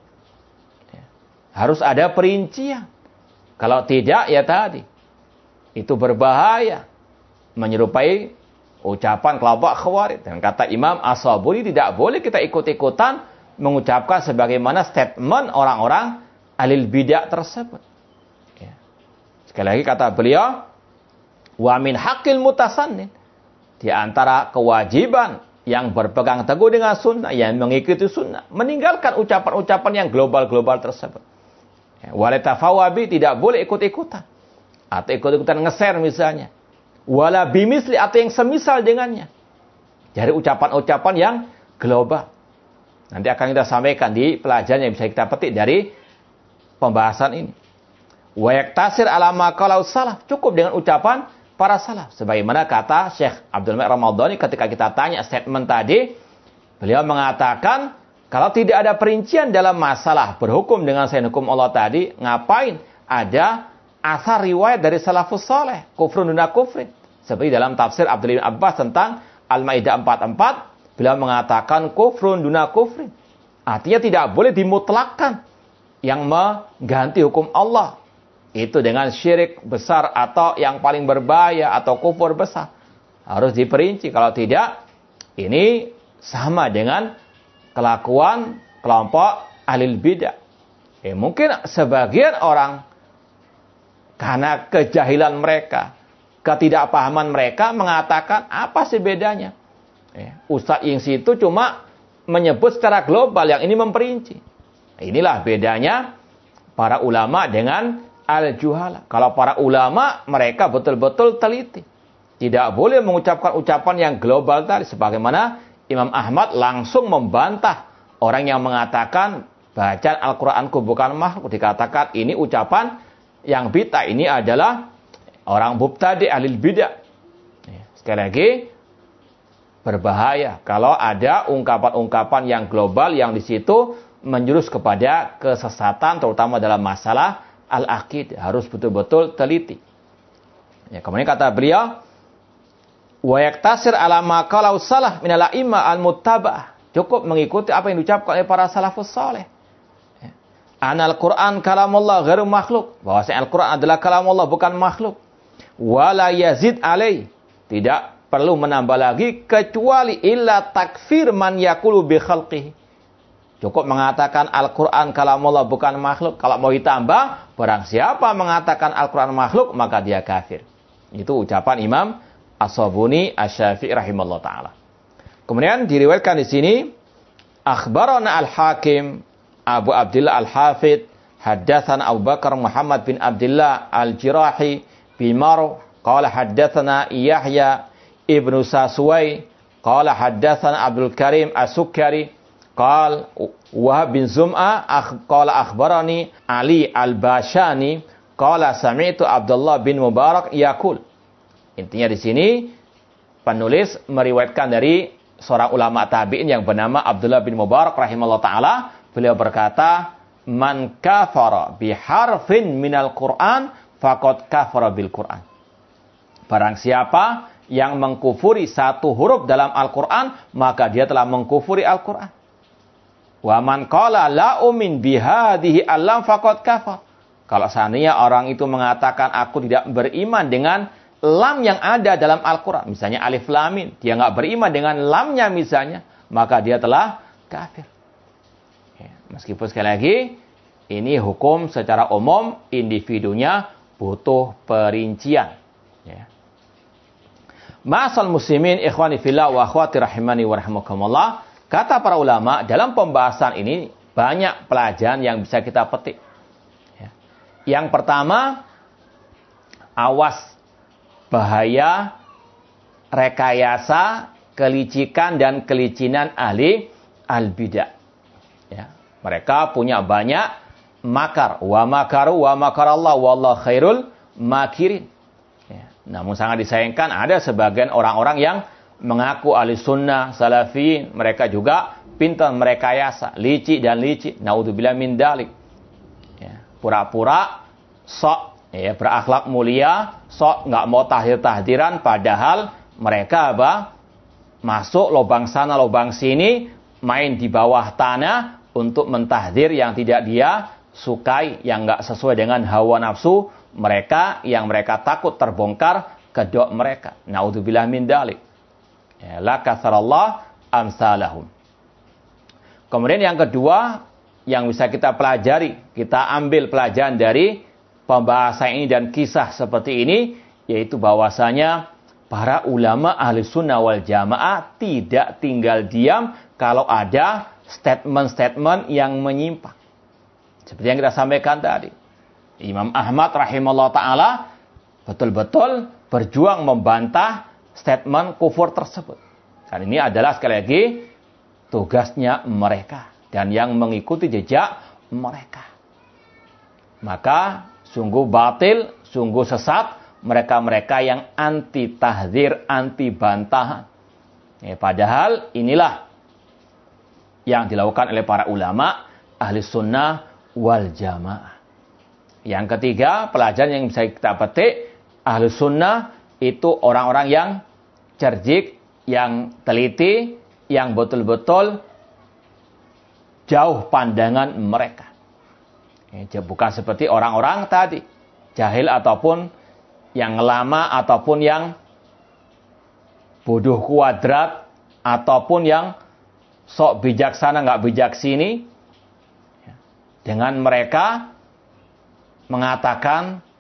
Harus ada perincian. Kalau tidak, ya tadi, itu berbahaya, menyerupai ucapan kelompok Khawarij. Dan kata Imam As-Sabuni, tidak boleh kita ikut-ikutan mengucapkan sebagaimana statement orang-orang alil bidah tersebut. Ya. Sekali lagi kata beliau, wa min haqqil mutasannin, di antara kewajiban yang berpegang teguh dengan sunnah, yang mengikuti sunnah, meninggalkan ucapan-ucapan yang global-global tersebut. Ya. Wala tafawabi, tidak boleh ikut-ikutan, atau ikut-ikutan nge-share misalnya. Wala bimisli, atau yang semisal dengannya, dari ucapan-ucapan yang global. Nanti akan kita sampaikan di pelajaran yang bisa kita petik dari pembahasan ini. Wa yaktasir ala ma qala salaf, cukup dengan ucapan para salaf. Sebagaimana kata Syekh Abdul Malik Ramadhani ketika kita tanya statement tadi, beliau mengatakan kalau tidak ada perincian dalam masalah berhukum dengan selain hukum Allah tadi, ngapain ada asar riwayat dari salafus saleh, kufrun duna kufrin. Seperti dalam tafsir Abdullah bin Abbas tentang Al-Maidah empat puluh empat, beliau mengatakan kufrun duna kufrin. Artinya tidak boleh dimutlakkan yang mengganti hukum Allah itu dengan syirik besar atau yang paling berbahaya atau kufur besar. Harus diperinci. Kalau tidak, ini sama dengan kelakuan kelompok ahlul bidah. Eh, mungkin sebagian orang karena kejahilan mereka, ketidakpahaman mereka mengatakan apa sih bedanya? Eh, Ustadz yang situ cuma menyebut secara global, yang ini memperinci. Inilah bedanya para ulama dengan al-juhala. Kalau para ulama, mereka betul-betul teliti. Tidak boleh mengucapkan ucapan yang global tadi. Sebagaimana Imam Ahmad langsung membantah orang yang mengatakan bacaan Al-Quranku bukan makhluk. Dikatakan ini ucapan yang bid'ah. Ini adalah orang mubtadi' ahlil bid'ah. Sekali lagi, berbahaya kalau ada ungkapan-ungkapan yang global yang di situ menjurus kepada kesesatan, terutama dalam masalah al-aqid. Harus betul-betul teliti. Ya, kemudian kata beliau, wa yaktasir ala ma qalau salaf min al-a'imma al-muttaba'ah. Cukup mengikuti apa yang diucapkan oleh para salafus saleh. Ya. Anal Quran kalamullah ghairu makhluk. Bahwasanya Al-Quran adalah kalamullah, bukan makhluk. Wala yazid alai. Tidak perlu menambah lagi kecuali illa takfir man yaqulu bi khalqihi. Cukup mengatakan Al-Quran kalamullah bukan makhluk. Kalau mau ditambah, barang siapa mengatakan Al-Quran makhluk, maka dia kafir. Itu ucapan Imam As-Sabuni Asy-Syafi'i rahimahullah ta'ala. Kemudian diriwayatkan di sini, akhbarana Al-Hakim Abu Abdillah Al-Hafidh, haddatsana Abu Bakar Muhammad bin Abdullah Al-Jirahi bimar, qala haddatsana Yahya ibnu Saswai, qala haddatsana Abdul Karim As-Sukkari, qala Wahab bin Zum'ah, qala akhbarani Ali Al-Bashani, qala sami'tu Abdullah bin Mubarak yaqul. Intinya di sini penulis meriwayatkan dari seorang ulama tabi'in yang bernama Abdullah bin Mubarak rahimahullah ta'ala. Beliau berkata, man kafara biharfin minal Qur'an faqad kafara bil Qur'an. Barang siapa yang mengkufuri satu huruf dalam Al-Quran, maka dia telah mengkufuri Al-Quran. Wa man qala la umin bihadihi alam faqad kafar. Kalau seandainya orang itu mengatakan aku tidak beriman dengan lam yang ada dalam Al-Quran, misalnya alif lam mim, dia nggak beriman dengan lamnya misalnya, maka dia telah kafir. Ya, meskipun sekali lagi ini hukum secara umum, individunya butuh perincian. Ya. Ma'asal muslimin ikhwani fillah wa akhwati rahimani wa rahimakumullah. Kata para ulama, dalam pembahasan ini banyak pelajaran yang bisa kita petik. Ya. Yang pertama, awas bahaya rekayasa, kelicikan dan kelicinan ahli al-bidah. Ya. Mereka punya banyak makar. Wa makaru wa makarallah wallahu khairul makirin. Ya. Namun sangat disayangkan ada sebagian orang-orang yang mengaku ahli sunnah, salafi, mereka juga pintar merekayasa, licik dan licik. Naudzubillah min dalik. Ya. Pura-pura sok ya, berakhlak mulia, sok nggak mau tahdir-tahdiran, padahal mereka apa? Masuk lubang sana, lubang sini, main di bawah tanah untuk mentahdir yang tidak dia sukai, yang nggak sesuai dengan hawa nafsu mereka, yang mereka takut terbongkar kedok mereka. Naudzubillah min dalik. Ya, la kasarallah amsalahum. Kemudian yang kedua yang bisa kita pelajari, kita ambil pelajaran dari pembahasan ini dan kisah seperti ini, yaitu bahwasanya para ulama ahli sunnah wal jamaah tidak tinggal diam kalau ada statement-statement yang menyimpang. Seperti yang kita sampaikan tadi. Imam Ahmad rahimahullah ta'ala betul-betul berjuang membantah statement kufur tersebut. Dan ini adalah sekali lagi tugasnya mereka dan yang mengikuti jejak mereka. Maka sungguh batil, sungguh sesat mereka-mereka yang anti tahdzir, anti bantahan. Ya, padahal inilah yang dilakukan oleh para ulama ahli sunnah wal jamaah. Yang ketiga, pelajaran yang bisa kita petik, ahli sunnah itu orang-orang yang cerdik, yang teliti, yang betul-betul jauh pandangan mereka. Ya, bukan seperti orang-orang tadi, jahil ataupun yang lama, ataupun yang bodoh kuadrat, ataupun yang sok bijaksana nggak bijaksini. Dengan mereka mengatakan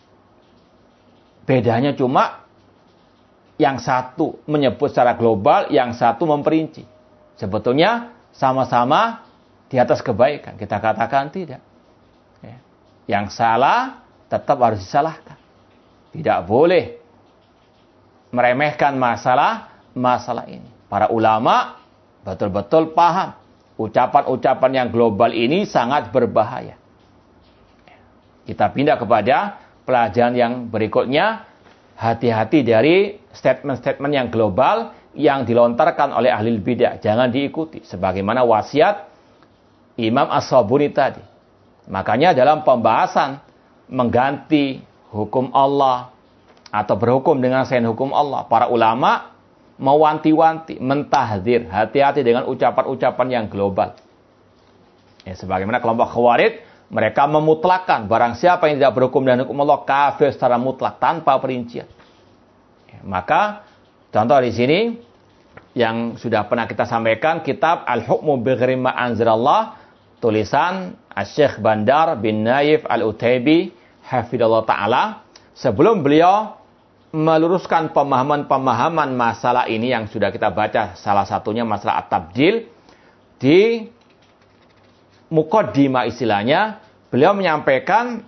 bedanya cuma yang satu menyebut secara global, yang satu memperinci. Sebetulnya sama-sama di atas kebaikan. Kita katakan tidak. Yang salah tetap harus disalahkan. Tidak boleh meremehkan masalah masalah ini. Para ulama betul-betul paham ucapan-ucapan yang global ini sangat berbahaya. Kita pindah kepada pelajaran yang berikutnya. Hati-hati dari statement-statement yang global yang dilontarkan oleh ahli bidah. Jangan diikuti. Sebagaimana wasiat Imam As-Sabuni tadi. Makanya dalam pembahasan mengganti hukum Allah atau berhukum dengan selain hukum Allah, para ulama mewanti-wanti, mentahdzir, hati-hati dengan ucapan-ucapan yang global. Ya, sebagaimana kelompok Khawarij, mereka memutlakkan barang siapa yang tidak berhukum dengan hukum Allah kafir secara mutlak tanpa perincian. Ya, maka contoh di sini yang sudah pernah kita sampaikan, kitab Al-Hukmu Bighairi Ma Anzalallah, tulisan Asy-Syaikh Bandar bin Naif Al-Utaibi hafidhallahu taala, sebelum beliau meluruskan pemahaman-pemahaman masalah ini yang sudah kita baca, salah satunya masalah at-tabdil, di muqaddimah istilahnya beliau menyampaikan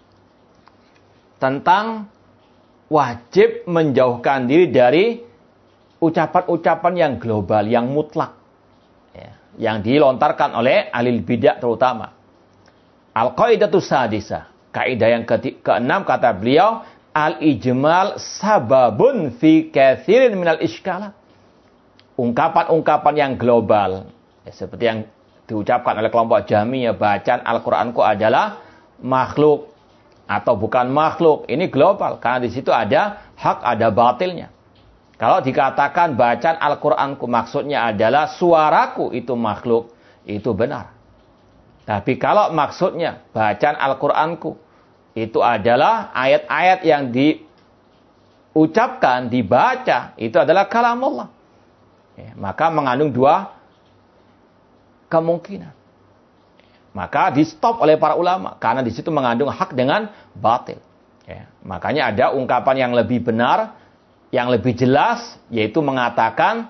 tentang wajib menjauhkan diri dari ucapan-ucapan yang global, yang mutlak, ya, yang dilontarkan oleh ahli bidah terutama. Al-Qaidatus Sadisah, kaidah yang ke- keenam kata beliau, al-ijmal sababun fi katsirin minal iskalat. Ungkapan-ungkapan yang global, ya, seperti yang diucapkan oleh kelompok Jahmiyah, bacaan Al-Qur'anku adalah makhluk atau bukan makhluk. Ini global karena di situ ada hak, ada batilnya. Kalau dikatakan bacaan Al-Qur'anku maksudnya adalah suaraku itu makhluk, itu benar. Tapi kalau maksudnya bacaan Al-Qur'anku itu adalah ayat-ayat yang diucapkan, dibaca, itu adalah kalamullah. Ya, maka mengandung dua kemungkinan. Maka di stop oleh para ulama karena di situ mengandung hak dengan batil. Ya, makanya ada ungkapan yang lebih benar, yang lebih jelas, yaitu mengatakan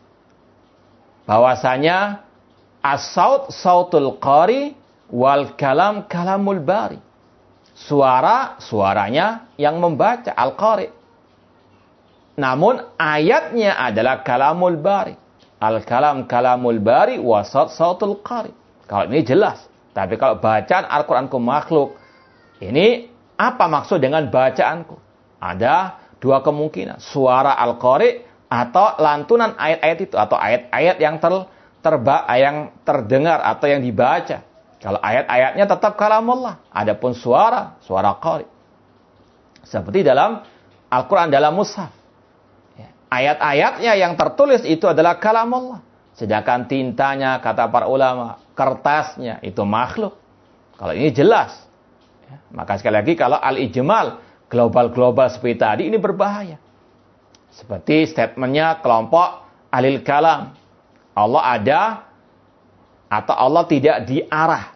bahwasanya as-saut sautul qari wal kalam kalamul bari. Suara, suaranya yang membaca, al-qari. Namun ayatnya adalah kalamul bari. Al-kalam kalamul bari wa sautul qari. Kalau ini jelas. Tapi kalau bacaan Al-Qur'anku makhluk, ini apa maksud dengan bacaanku? Ada dua kemungkinan. Suara al-qari atau lantunan ayat-ayat itu, atau ayat-ayat yang ter, terba, yang terdengar atau yang dibaca. Kalau ayat-ayatnya tetap kalamullah. Adapun suara, suara qari. Seperti dalam Al-Quran, dalam mushaf. Ayat-ayatnya yang tertulis itu adalah kalamullah. Sedangkan tintanya, kata para ulama, kertasnya itu makhluk. Kalau ini jelas. Maka sekali lagi kalau al-ijmal, global-global seperti tadi, ini berbahaya. Seperti statementnya kelompok ahlil kalam. Allah ada atau Allah tidak diarah.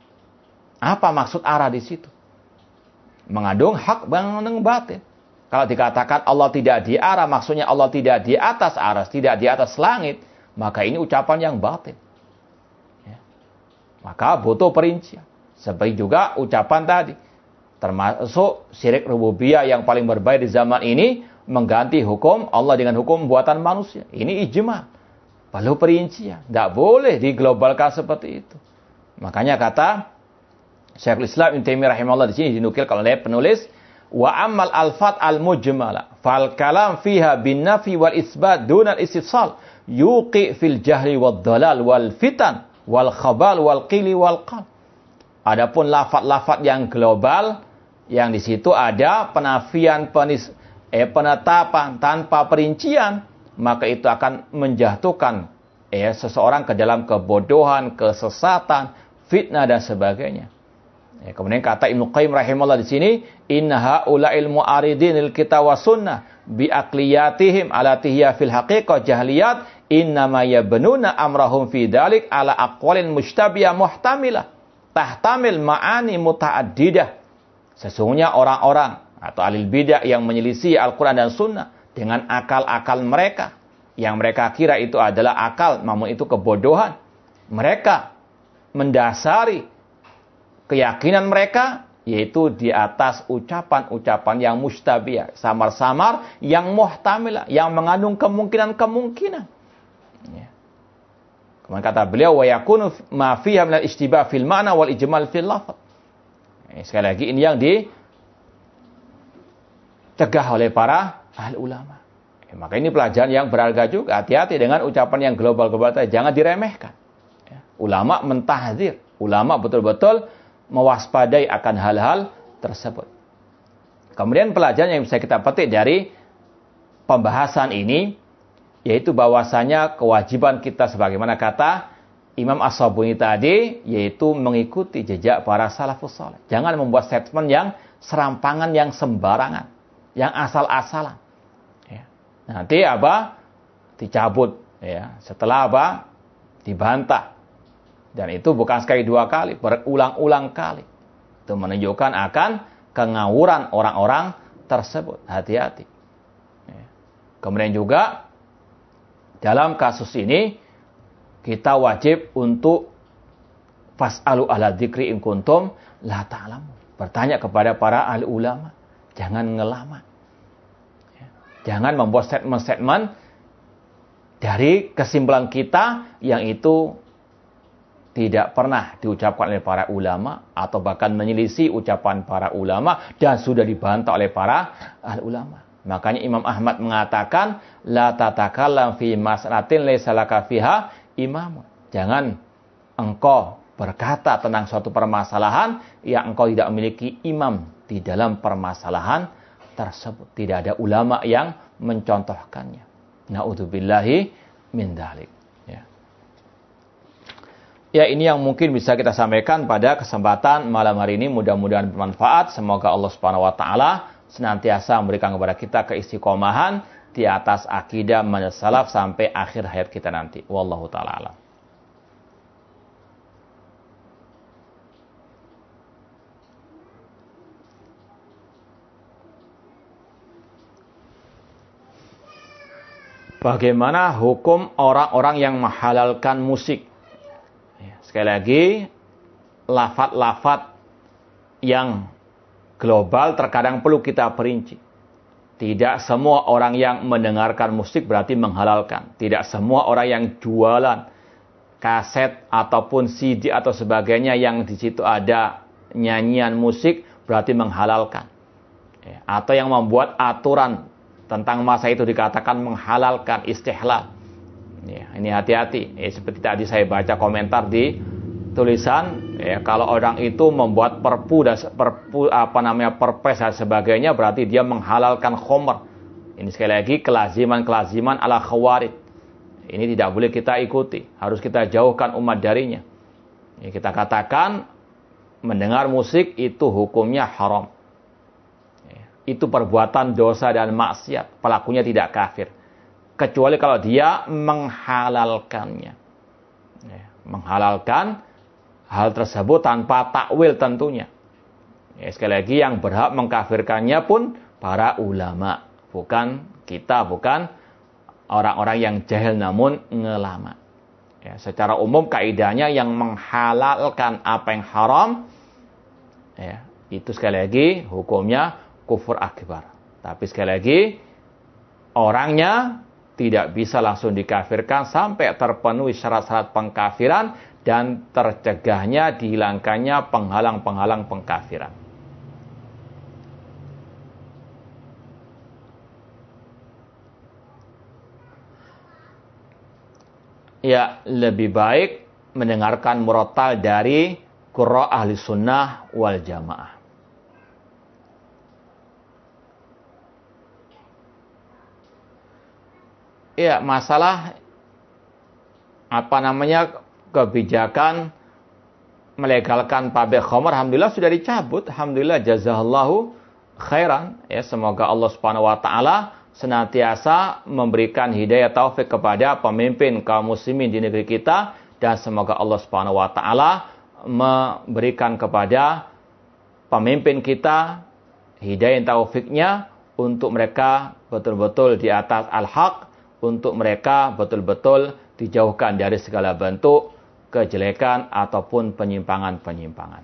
Apa maksud arah di situ? Mengandung hak, mengandung batin. Kalau dikatakan Allah tidak diarah, maksudnya Allah tidak di atas aras, tidak di atas langit, maka ini ucapan yang batin. Ya. Maka butuh perincian. Seperti juga ucapan tadi. Termasuk syirik rububiyah yang paling berbahaya di zaman ini, mengganti hukum Allah dengan hukum buatan manusia. Ini ijma. Perlu perincian. Tidak boleh diglobalkan seperti itu. Makanya kata Syekhul Islam Ibnu Taimiyah rahimahullah di sini dinukilkan oleh penulis, wa ammal alfat al-mujmala fal kalam fiha bin nafi wal isbat duna al-istifsal yuqi fil jahli wad dalal wal fitan wal khabal wal qili wal qal. Adapun lafaz-lafaz yang global yang di situ ada penafian, penis, eh, penetapan tanpa perincian, maka itu akan menjatuhkan eh, seseorang ke dalam kebodohan, kesesatan, fitnah dan sebagainya. Ya, kemudian kata Ibnu Qayyim rahimahullah di sini, inna haula'il mu'aridin lil kitab wa sunnah bi aqliyatihim ala tihya fil haqiqah jahliyat innama yabnuna amrahum fi dalik ala aqwalin mustabiyah muhtamilah tahtamil ma'ani muta'addidah. Sesungguhnya orang-orang atau ahli bidah yang menyelisih Al-Quran dan Sunnah dengan akal-akal mereka, yang mereka kira itu adalah akal, namun itu kebodohan. Mereka mendasari keyakinan mereka yaitu di atas ucapan-ucapan yang mustabih, samar-samar, yang muhtamilah, yang mengandung kemungkinan-kemungkinan. Ya. Kemudian kata beliau, wa yakunu ma fiha min al-ishtibah fil ma'na wal ijmal fil lafz. Ya, sekali lagi ini yang dicegah oleh para ahli ulama. Ya, maka ini pelajaran yang berharga juga. Hati-hati dengan ucapan yang global-global tadi. Jangan diremehkan. Ya. Ulama mentahdzir. Ulama betul-betul mewaspadai akan hal-hal tersebut. Kemudian pelajaran yang bisa kita petik dari pembahasan ini, yaitu bahwasanya kewajiban kita sebagaimana kata Imam As-Sabuni tadi, yaitu mengikuti jejak para salafus saleh. Jangan membuat statement yang serampangan, yang sembarangan, yang asal-asalan. Ya. Nanti apa? Dicabut. Ya. Setelah apa? Dibantah. Dan itu bukan sekali dua kali, berulang-ulang kali. Itu menunjukkan akan kengawuran orang-orang tersebut. Hati-hati. Ya. Kemudian juga dalam kasus ini kita wajib untuk fas'alu ahla dzikri in kuntum la ta'lamun. Bertanya kepada para ahli ulama. Jangan ngelama. Ya. Jangan membuat statement-statement dari kesimpulan kita yang itu tidak pernah diucapkan oleh para ulama atau bahkan menyelisih ucapan para ulama dan sudah dibantah oleh para ahli ulama. Makanya Imam Ahmad mengatakan la tatakallam fi mas'alatin laysa laka fiha imam. Jangan engkau berkata tentang suatu permasalahan yang engkau tidak memiliki imam di dalam permasalahan tersebut. Tidak ada ulama yang mencontohkannya. Na'udzubillahi min dzalik. Ya. Ya, ini yang mungkin bisa kita sampaikan pada kesempatan malam hari ini. Mudah-mudahan bermanfaat. Semoga Allah Subhanahu wa taala senantiasa memberikan kepada kita keistiqomahan di atas akidah manhaj salaf sampai akhir hayat kita nanti. Wallahu taala alam. Bagaimana hukum orang-orang yang menghalalkan musik? Sekali lagi, lafaz-lafaz yang global terkadang perlu kita perinci. Tidak semua orang yang mendengarkan musik berarti menghalalkan. Tidak semua orang yang jualan kaset ataupun C D atau sebagainya yang di situ ada nyanyian musik berarti menghalalkan. Atau yang membuat aturan tentang masa itu dikatakan menghalalkan, istihlal. Ya, ini hati-hati. Ya, seperti tadi saya baca komentar di tulisan, ya, kalau orang itu membuat perpu dan perpu apa namanya perpres dan sebagainya berarti dia menghalalkan khamr. Ini sekali lagi kelaziman-kelaziman ala khawarij. Ini tidak boleh kita ikuti, harus kita jauhkan umat darinya. Ya, kita katakan mendengar musik itu hukumnya haram. Ya, itu perbuatan dosa dan maksiat, pelakunya tidak kafir. Kecuali kalau dia menghalalkannya. Ya, menghalalkan hal tersebut tanpa takwil tentunya. Ya, sekali lagi yang berhak mengkafirkannya pun para ulama. Bukan kita, bukan orang-orang yang jahil namun ngelama. Ya, secara umum kaidahnya yang menghalalkan apa yang haram, ya, itu sekali lagi hukumnya kufur akbar. Tapi sekali lagi orangnya tidak bisa langsung dikafirkan sampai terpenuhi syarat-syarat pengkafiran dan tercegahnya, dihilangkannya penghalang-penghalang pengkafiran. Ya, lebih baik mendengarkan murattal dari qurra ahli sunnah wal jamaah. Ya, masalah apa namanya kebijakan melegalkan pabrik khamr, alhamdulillah sudah dicabut. Alhamdulillah, jazakallahu khairan. Ya, semoga Allah Subhanahu wa taala senantiasa memberikan hidayah taufik kepada pemimpin kaum muslimin di negeri kita, dan semoga Allah Subhanahu wa taala memberikan kepada pemimpin kita hidayah taufiknya untuk mereka betul-betul di atas al-haq, untuk mereka betul-betul dijauhkan dari segala bentuk kejelekan ataupun penyimpangan-penyimpangan.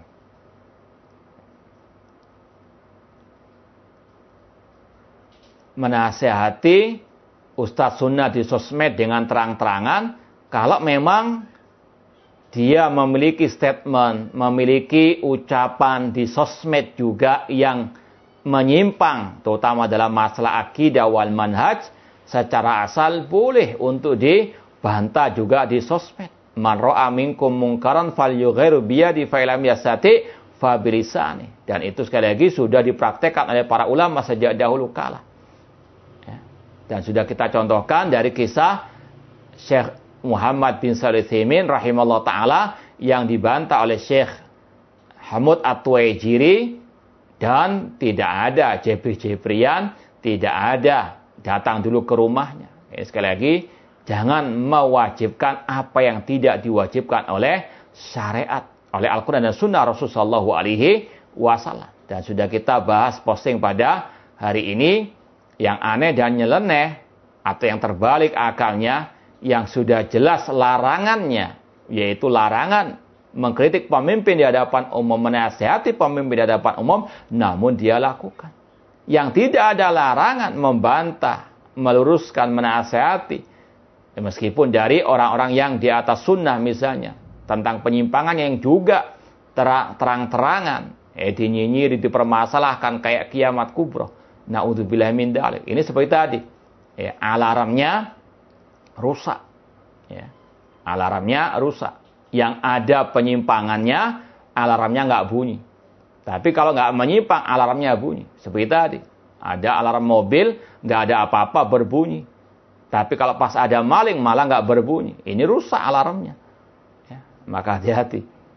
Menasehati ustadz sunnah di sosmed dengan terang-terangan, kalau memang dia memiliki statement, memiliki ucapan di sosmed juga yang menyimpang, terutama dalam masalah akidah wal manhaj, secara asal boleh untuk dibantah juga di sosmed. Man ra'a minkum mungkaran falyughayyirhu biyadihi fa illam yastati' fa bilisani. Dan itu sekali lagi sudah dipraktekkan oleh para ulama sejak dahulu kala. Ya. Dan sudah kita contohkan dari kisah Syekh Muhammad bin Shalih Al-Utsaimin rahimahullah taala yang dibantah oleh Syekh Hamud At-Tuwaijiri dan tidak ada Jebri-Jebrian, tidak ada datang dulu ke rumahnya. Ya, sekali lagi jangan mewajibkan apa yang tidak diwajibkan oleh syariat, oleh Al-Quran dan Sunnah Rasulullah Shallallahu Alaihi Wasallam. Dan sudah kita bahas posting pada hari ini yang aneh dan nyeleneh atau yang terbalik akalnya, yang sudah jelas larangannya, yaitu larangan mengkritik pemimpin di hadapan umum, menasihati pemimpin di hadapan umum, namun dia lakukan. Yang tidak ada larangan membantah, meluruskan, menasihati. Meskipun dari orang-orang yang di atas sunnah misalnya, tentang penyimpangan yang juga terang-terangan, eh, dinyinyiri, dipermasalahkan kayak kiamat kubro. Na'udzubillah min dzalik. Ini seperti tadi, ya, alarmnya rusak, ya. Alarmnya rusak. Yang ada penyimpangannya, alarmnya nggak bunyi. Tapi kalau nggak menyimpang, alarmnya bunyi. Seperti tadi, ada alarm mobil, nggak ada apa-apa berbunyi. Tapi kalau pas ada maling, malah nggak berbunyi. Ini rusak alarmnya. Ya, maka hati-hati.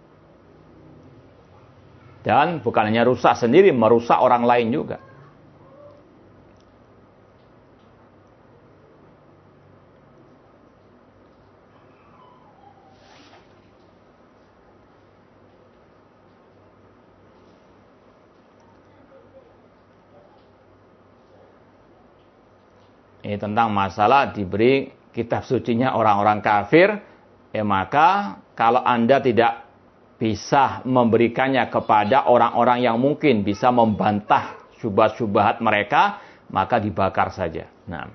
Dan bukan hanya rusak sendiri, merusak orang lain juga. Ini tentang masalah diberi kitab sucinya orang-orang kafir, ya maka kalau Anda tidak bisa memberikannya kepada orang-orang yang mungkin bisa membantah syubhat-syubhat mereka, maka dibakar saja. Nah,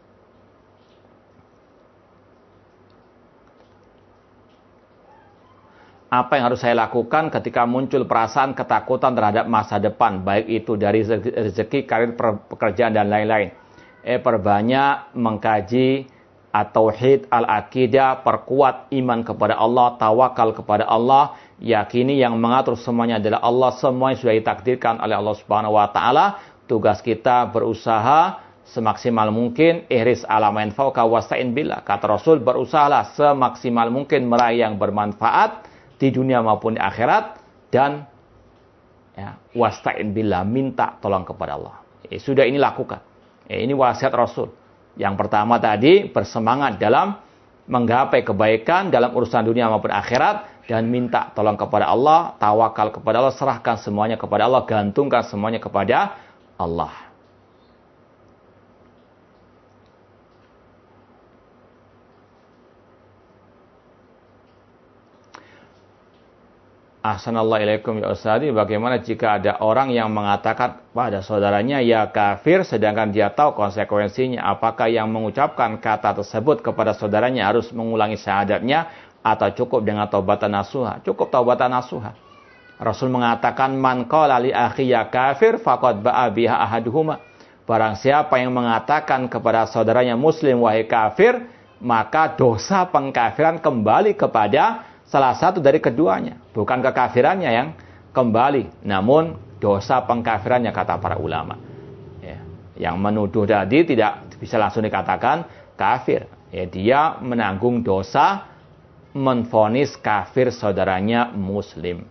apa yang harus saya lakukan ketika muncul perasaan ketakutan terhadap masa depan, baik itu dari rezeki, karir, pekerjaan, dan lain-lain? Eh, perbanyak mengkaji at-tauhid, al-aqidah, perkuat iman kepada Allah, tawakal kepada Allah, yakini yang mengatur semuanya adalah Allah, semuanya sudah ditakdirkan oleh Allah Subhanahu wa taala. Tugas kita berusaha semaksimal mungkin, ihris ala man fauqa wasta'in billah. Kata Rasul, berusahalah semaksimal mungkin meraih yang bermanfaat di dunia maupun di akhirat, dan ya, wasta'in billah, minta tolong kepada Allah. Eh, sudah ini lakukan. Ya, ini wasiat Rasul. Yang pertama tadi, bersemangat dalam menggapai kebaikan dalam urusan dunia maupun akhirat, dan minta tolong kepada Allah, tawakal kepada Allah, serahkan semuanya kepada Allah, gantungkan semuanya kepada Allah. Assalamualaikum ya Ustadz, bagaimana jika ada orang yang mengatakan pada saudaranya ya kafir, sedangkan dia tahu konsekuensinya? Apakah yang mengucapkan kata tersebut kepada saudaranya harus mengulangi syahadatnya, atau cukup dengan taubatan nasuha? Cukup taubatan nasuha. Rasul mengatakan, man qala li akhi ya kafir faqad ba'a biha ahaduhuma. Barang siapa yang mengatakan kepada saudaranya muslim wahai kafir, maka dosa pengkafiran kembali kepada salah satu dari keduanya. Bukan kekafirannya yang kembali, namun dosa pengkafirannya, kata para ulama. Ya. Yang menuduh tadi tidak bisa langsung dikatakan kafir. Ya, dia menanggung dosa menvonis kafir saudaranya muslim.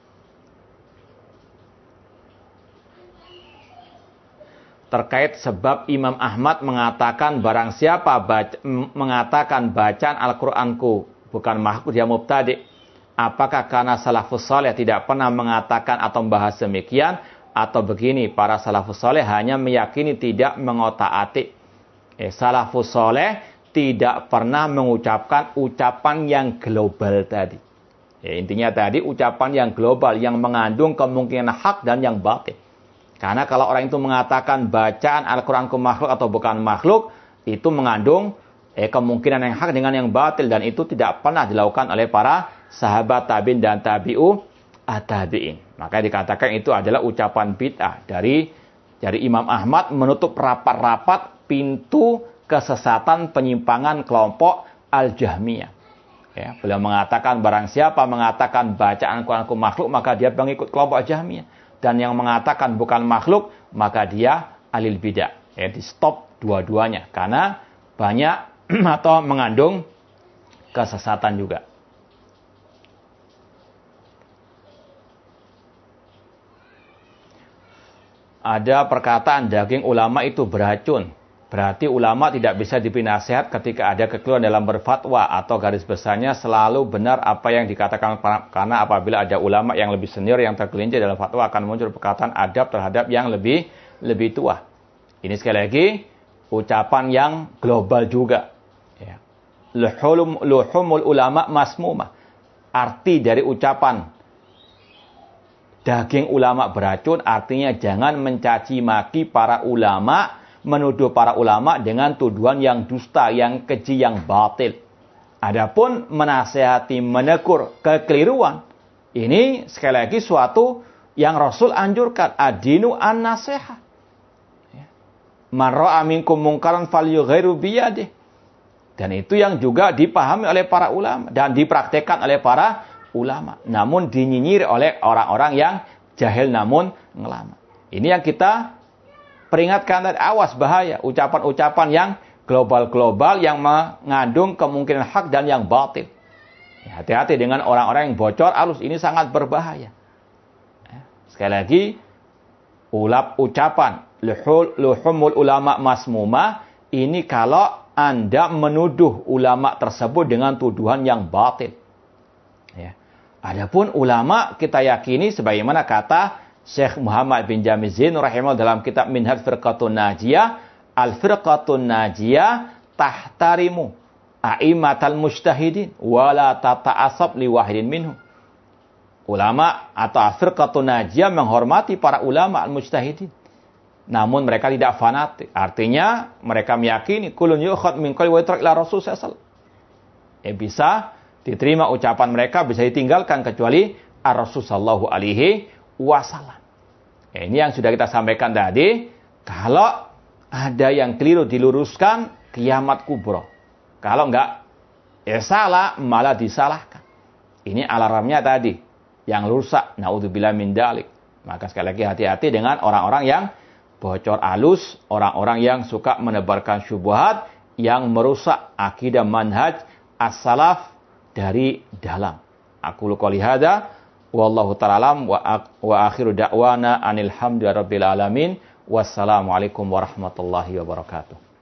Terkait sebab Imam Ahmad mengatakan barang siapa baca, mengatakan bacaan Al-Qur'anku bukan makhluk, dia mubtadi'. Apakah karena salafus saleh tidak pernah mengatakan atau membahas demikian, atau begini, para salafus saleh hanya meyakini, tidak mengotak-atik. Eh, salafus saleh tidak pernah mengucapkan ucapan yang global tadi. Ya, intinya tadi ucapan yang global yang mengandung kemungkinan hak dan yang batil. Karena kalau orang itu mengatakan bacaan Al-Qur'anku makhluk atau bukan makhluk, itu mengandung Eh, kemungkinan yang hak dengan yang batil, dan itu tidak pernah dilakukan oleh para sahabat tabi'in dan tabi'u at-tabi'in. Maka dikatakan itu adalah ucapan bid'ah dari dari Imam Ahmad, menutup rapat-rapat pintu kesesatan penyimpangan kelompok Al-Jahmiyah. Ya, beliau mengatakan barang siapa mengatakan bacaan Quranku makhluk, maka dia mengikut kelompok Jahmiyah. Dan yang mengatakan bukan makhluk, maka dia alil bidah. Ya, di stop dua-duanya. Karena banyak atau mengandung kesesatan juga. Ada perkataan daging ulama itu beracun. Berarti ulama tidak bisa diberi nasihat ketika ada kekeliruan dalam berfatwa, atau garis besarnya selalu benar apa yang dikatakan, karena apabila ada ulama yang lebih senior yang tergelincir dalam fatwa akan muncul perkataan adab terhadap yang lebih lebih tua. Ini sekali lagi ucapan yang global juga. Ya. Luhum, luhumul ulama masmumah. Arti dari ucapan daging ulama beracun artinya jangan mencaci maki para ulama, menuduh para ulama dengan tuduhan yang dusta, yang keji, yang batil. Adapun menasehati, menegur kekeliruan, ini sekali lagi suatu yang Rasul anjurkan. Adinu an-nasihah. Man ra'a minkum mungkaran falyughayyirhu biyadihi. Dan itu yang juga dipahami oleh para ulama dan dipraktekkan oleh para ulama. Namun dinyinyir oleh orang-orang yang jahil namun ngelama. Ini yang kita peringatkan tadi, awas bahaya ucapan-ucapan yang global-global yang mengandung kemungkinan hak dan yang batil. Ya, hati-hati dengan orang-orang yang bocor alus, ini sangat berbahaya. Ya, sekali lagi, ulap ucapan luhul luhumul ulama masmumah ini kalau Anda menuduh ulama tersebut dengan tuduhan yang batil. Ya. Adapun ulama kita yakini sebagaimana kata Syekh Muhammad bin Jamil Zain rahimahullah dalam kitab Minhaj Firqatun Najiyah, Al-Firqatun Najiyah tahtarimu a'immatal mujtahidin wa la tata'assab li wahidin minhum. Ulama atau Al-Firqatun Najiyah menghormati para ulama al-mujtahidin. Namun mereka tidak fanatik. Artinya mereka meyakini kulun yukhad min qawli wa yutrak ila Rasul sallallahu alaihi wasallam. Eh bisa diterima ucapan mereka, bisa ditinggalkan kecuali Ar-Rasul sallallahu alaihi wasallam. Ya, ini yang sudah kita sampaikan tadi. Kalau ada yang keliru diluruskan, kiamat kubro. Kalau enggak, ya salah, malah disalahkan. Ini alarmnya tadi. Yang rusak, naudzubillah min dalik. Maka sekali lagi hati-hati dengan orang-orang yang bocor alus, orang-orang yang suka menebarkan syubhat, yang merusak akidah manhaj as-salaf dari dalam. Aku qouli hadza wallahu ta'ala alam wa, wa akhiru da'wana anil hamdulillahi rabbil alamin. Wassalamualaikum warahmatullahi wabarakatuh.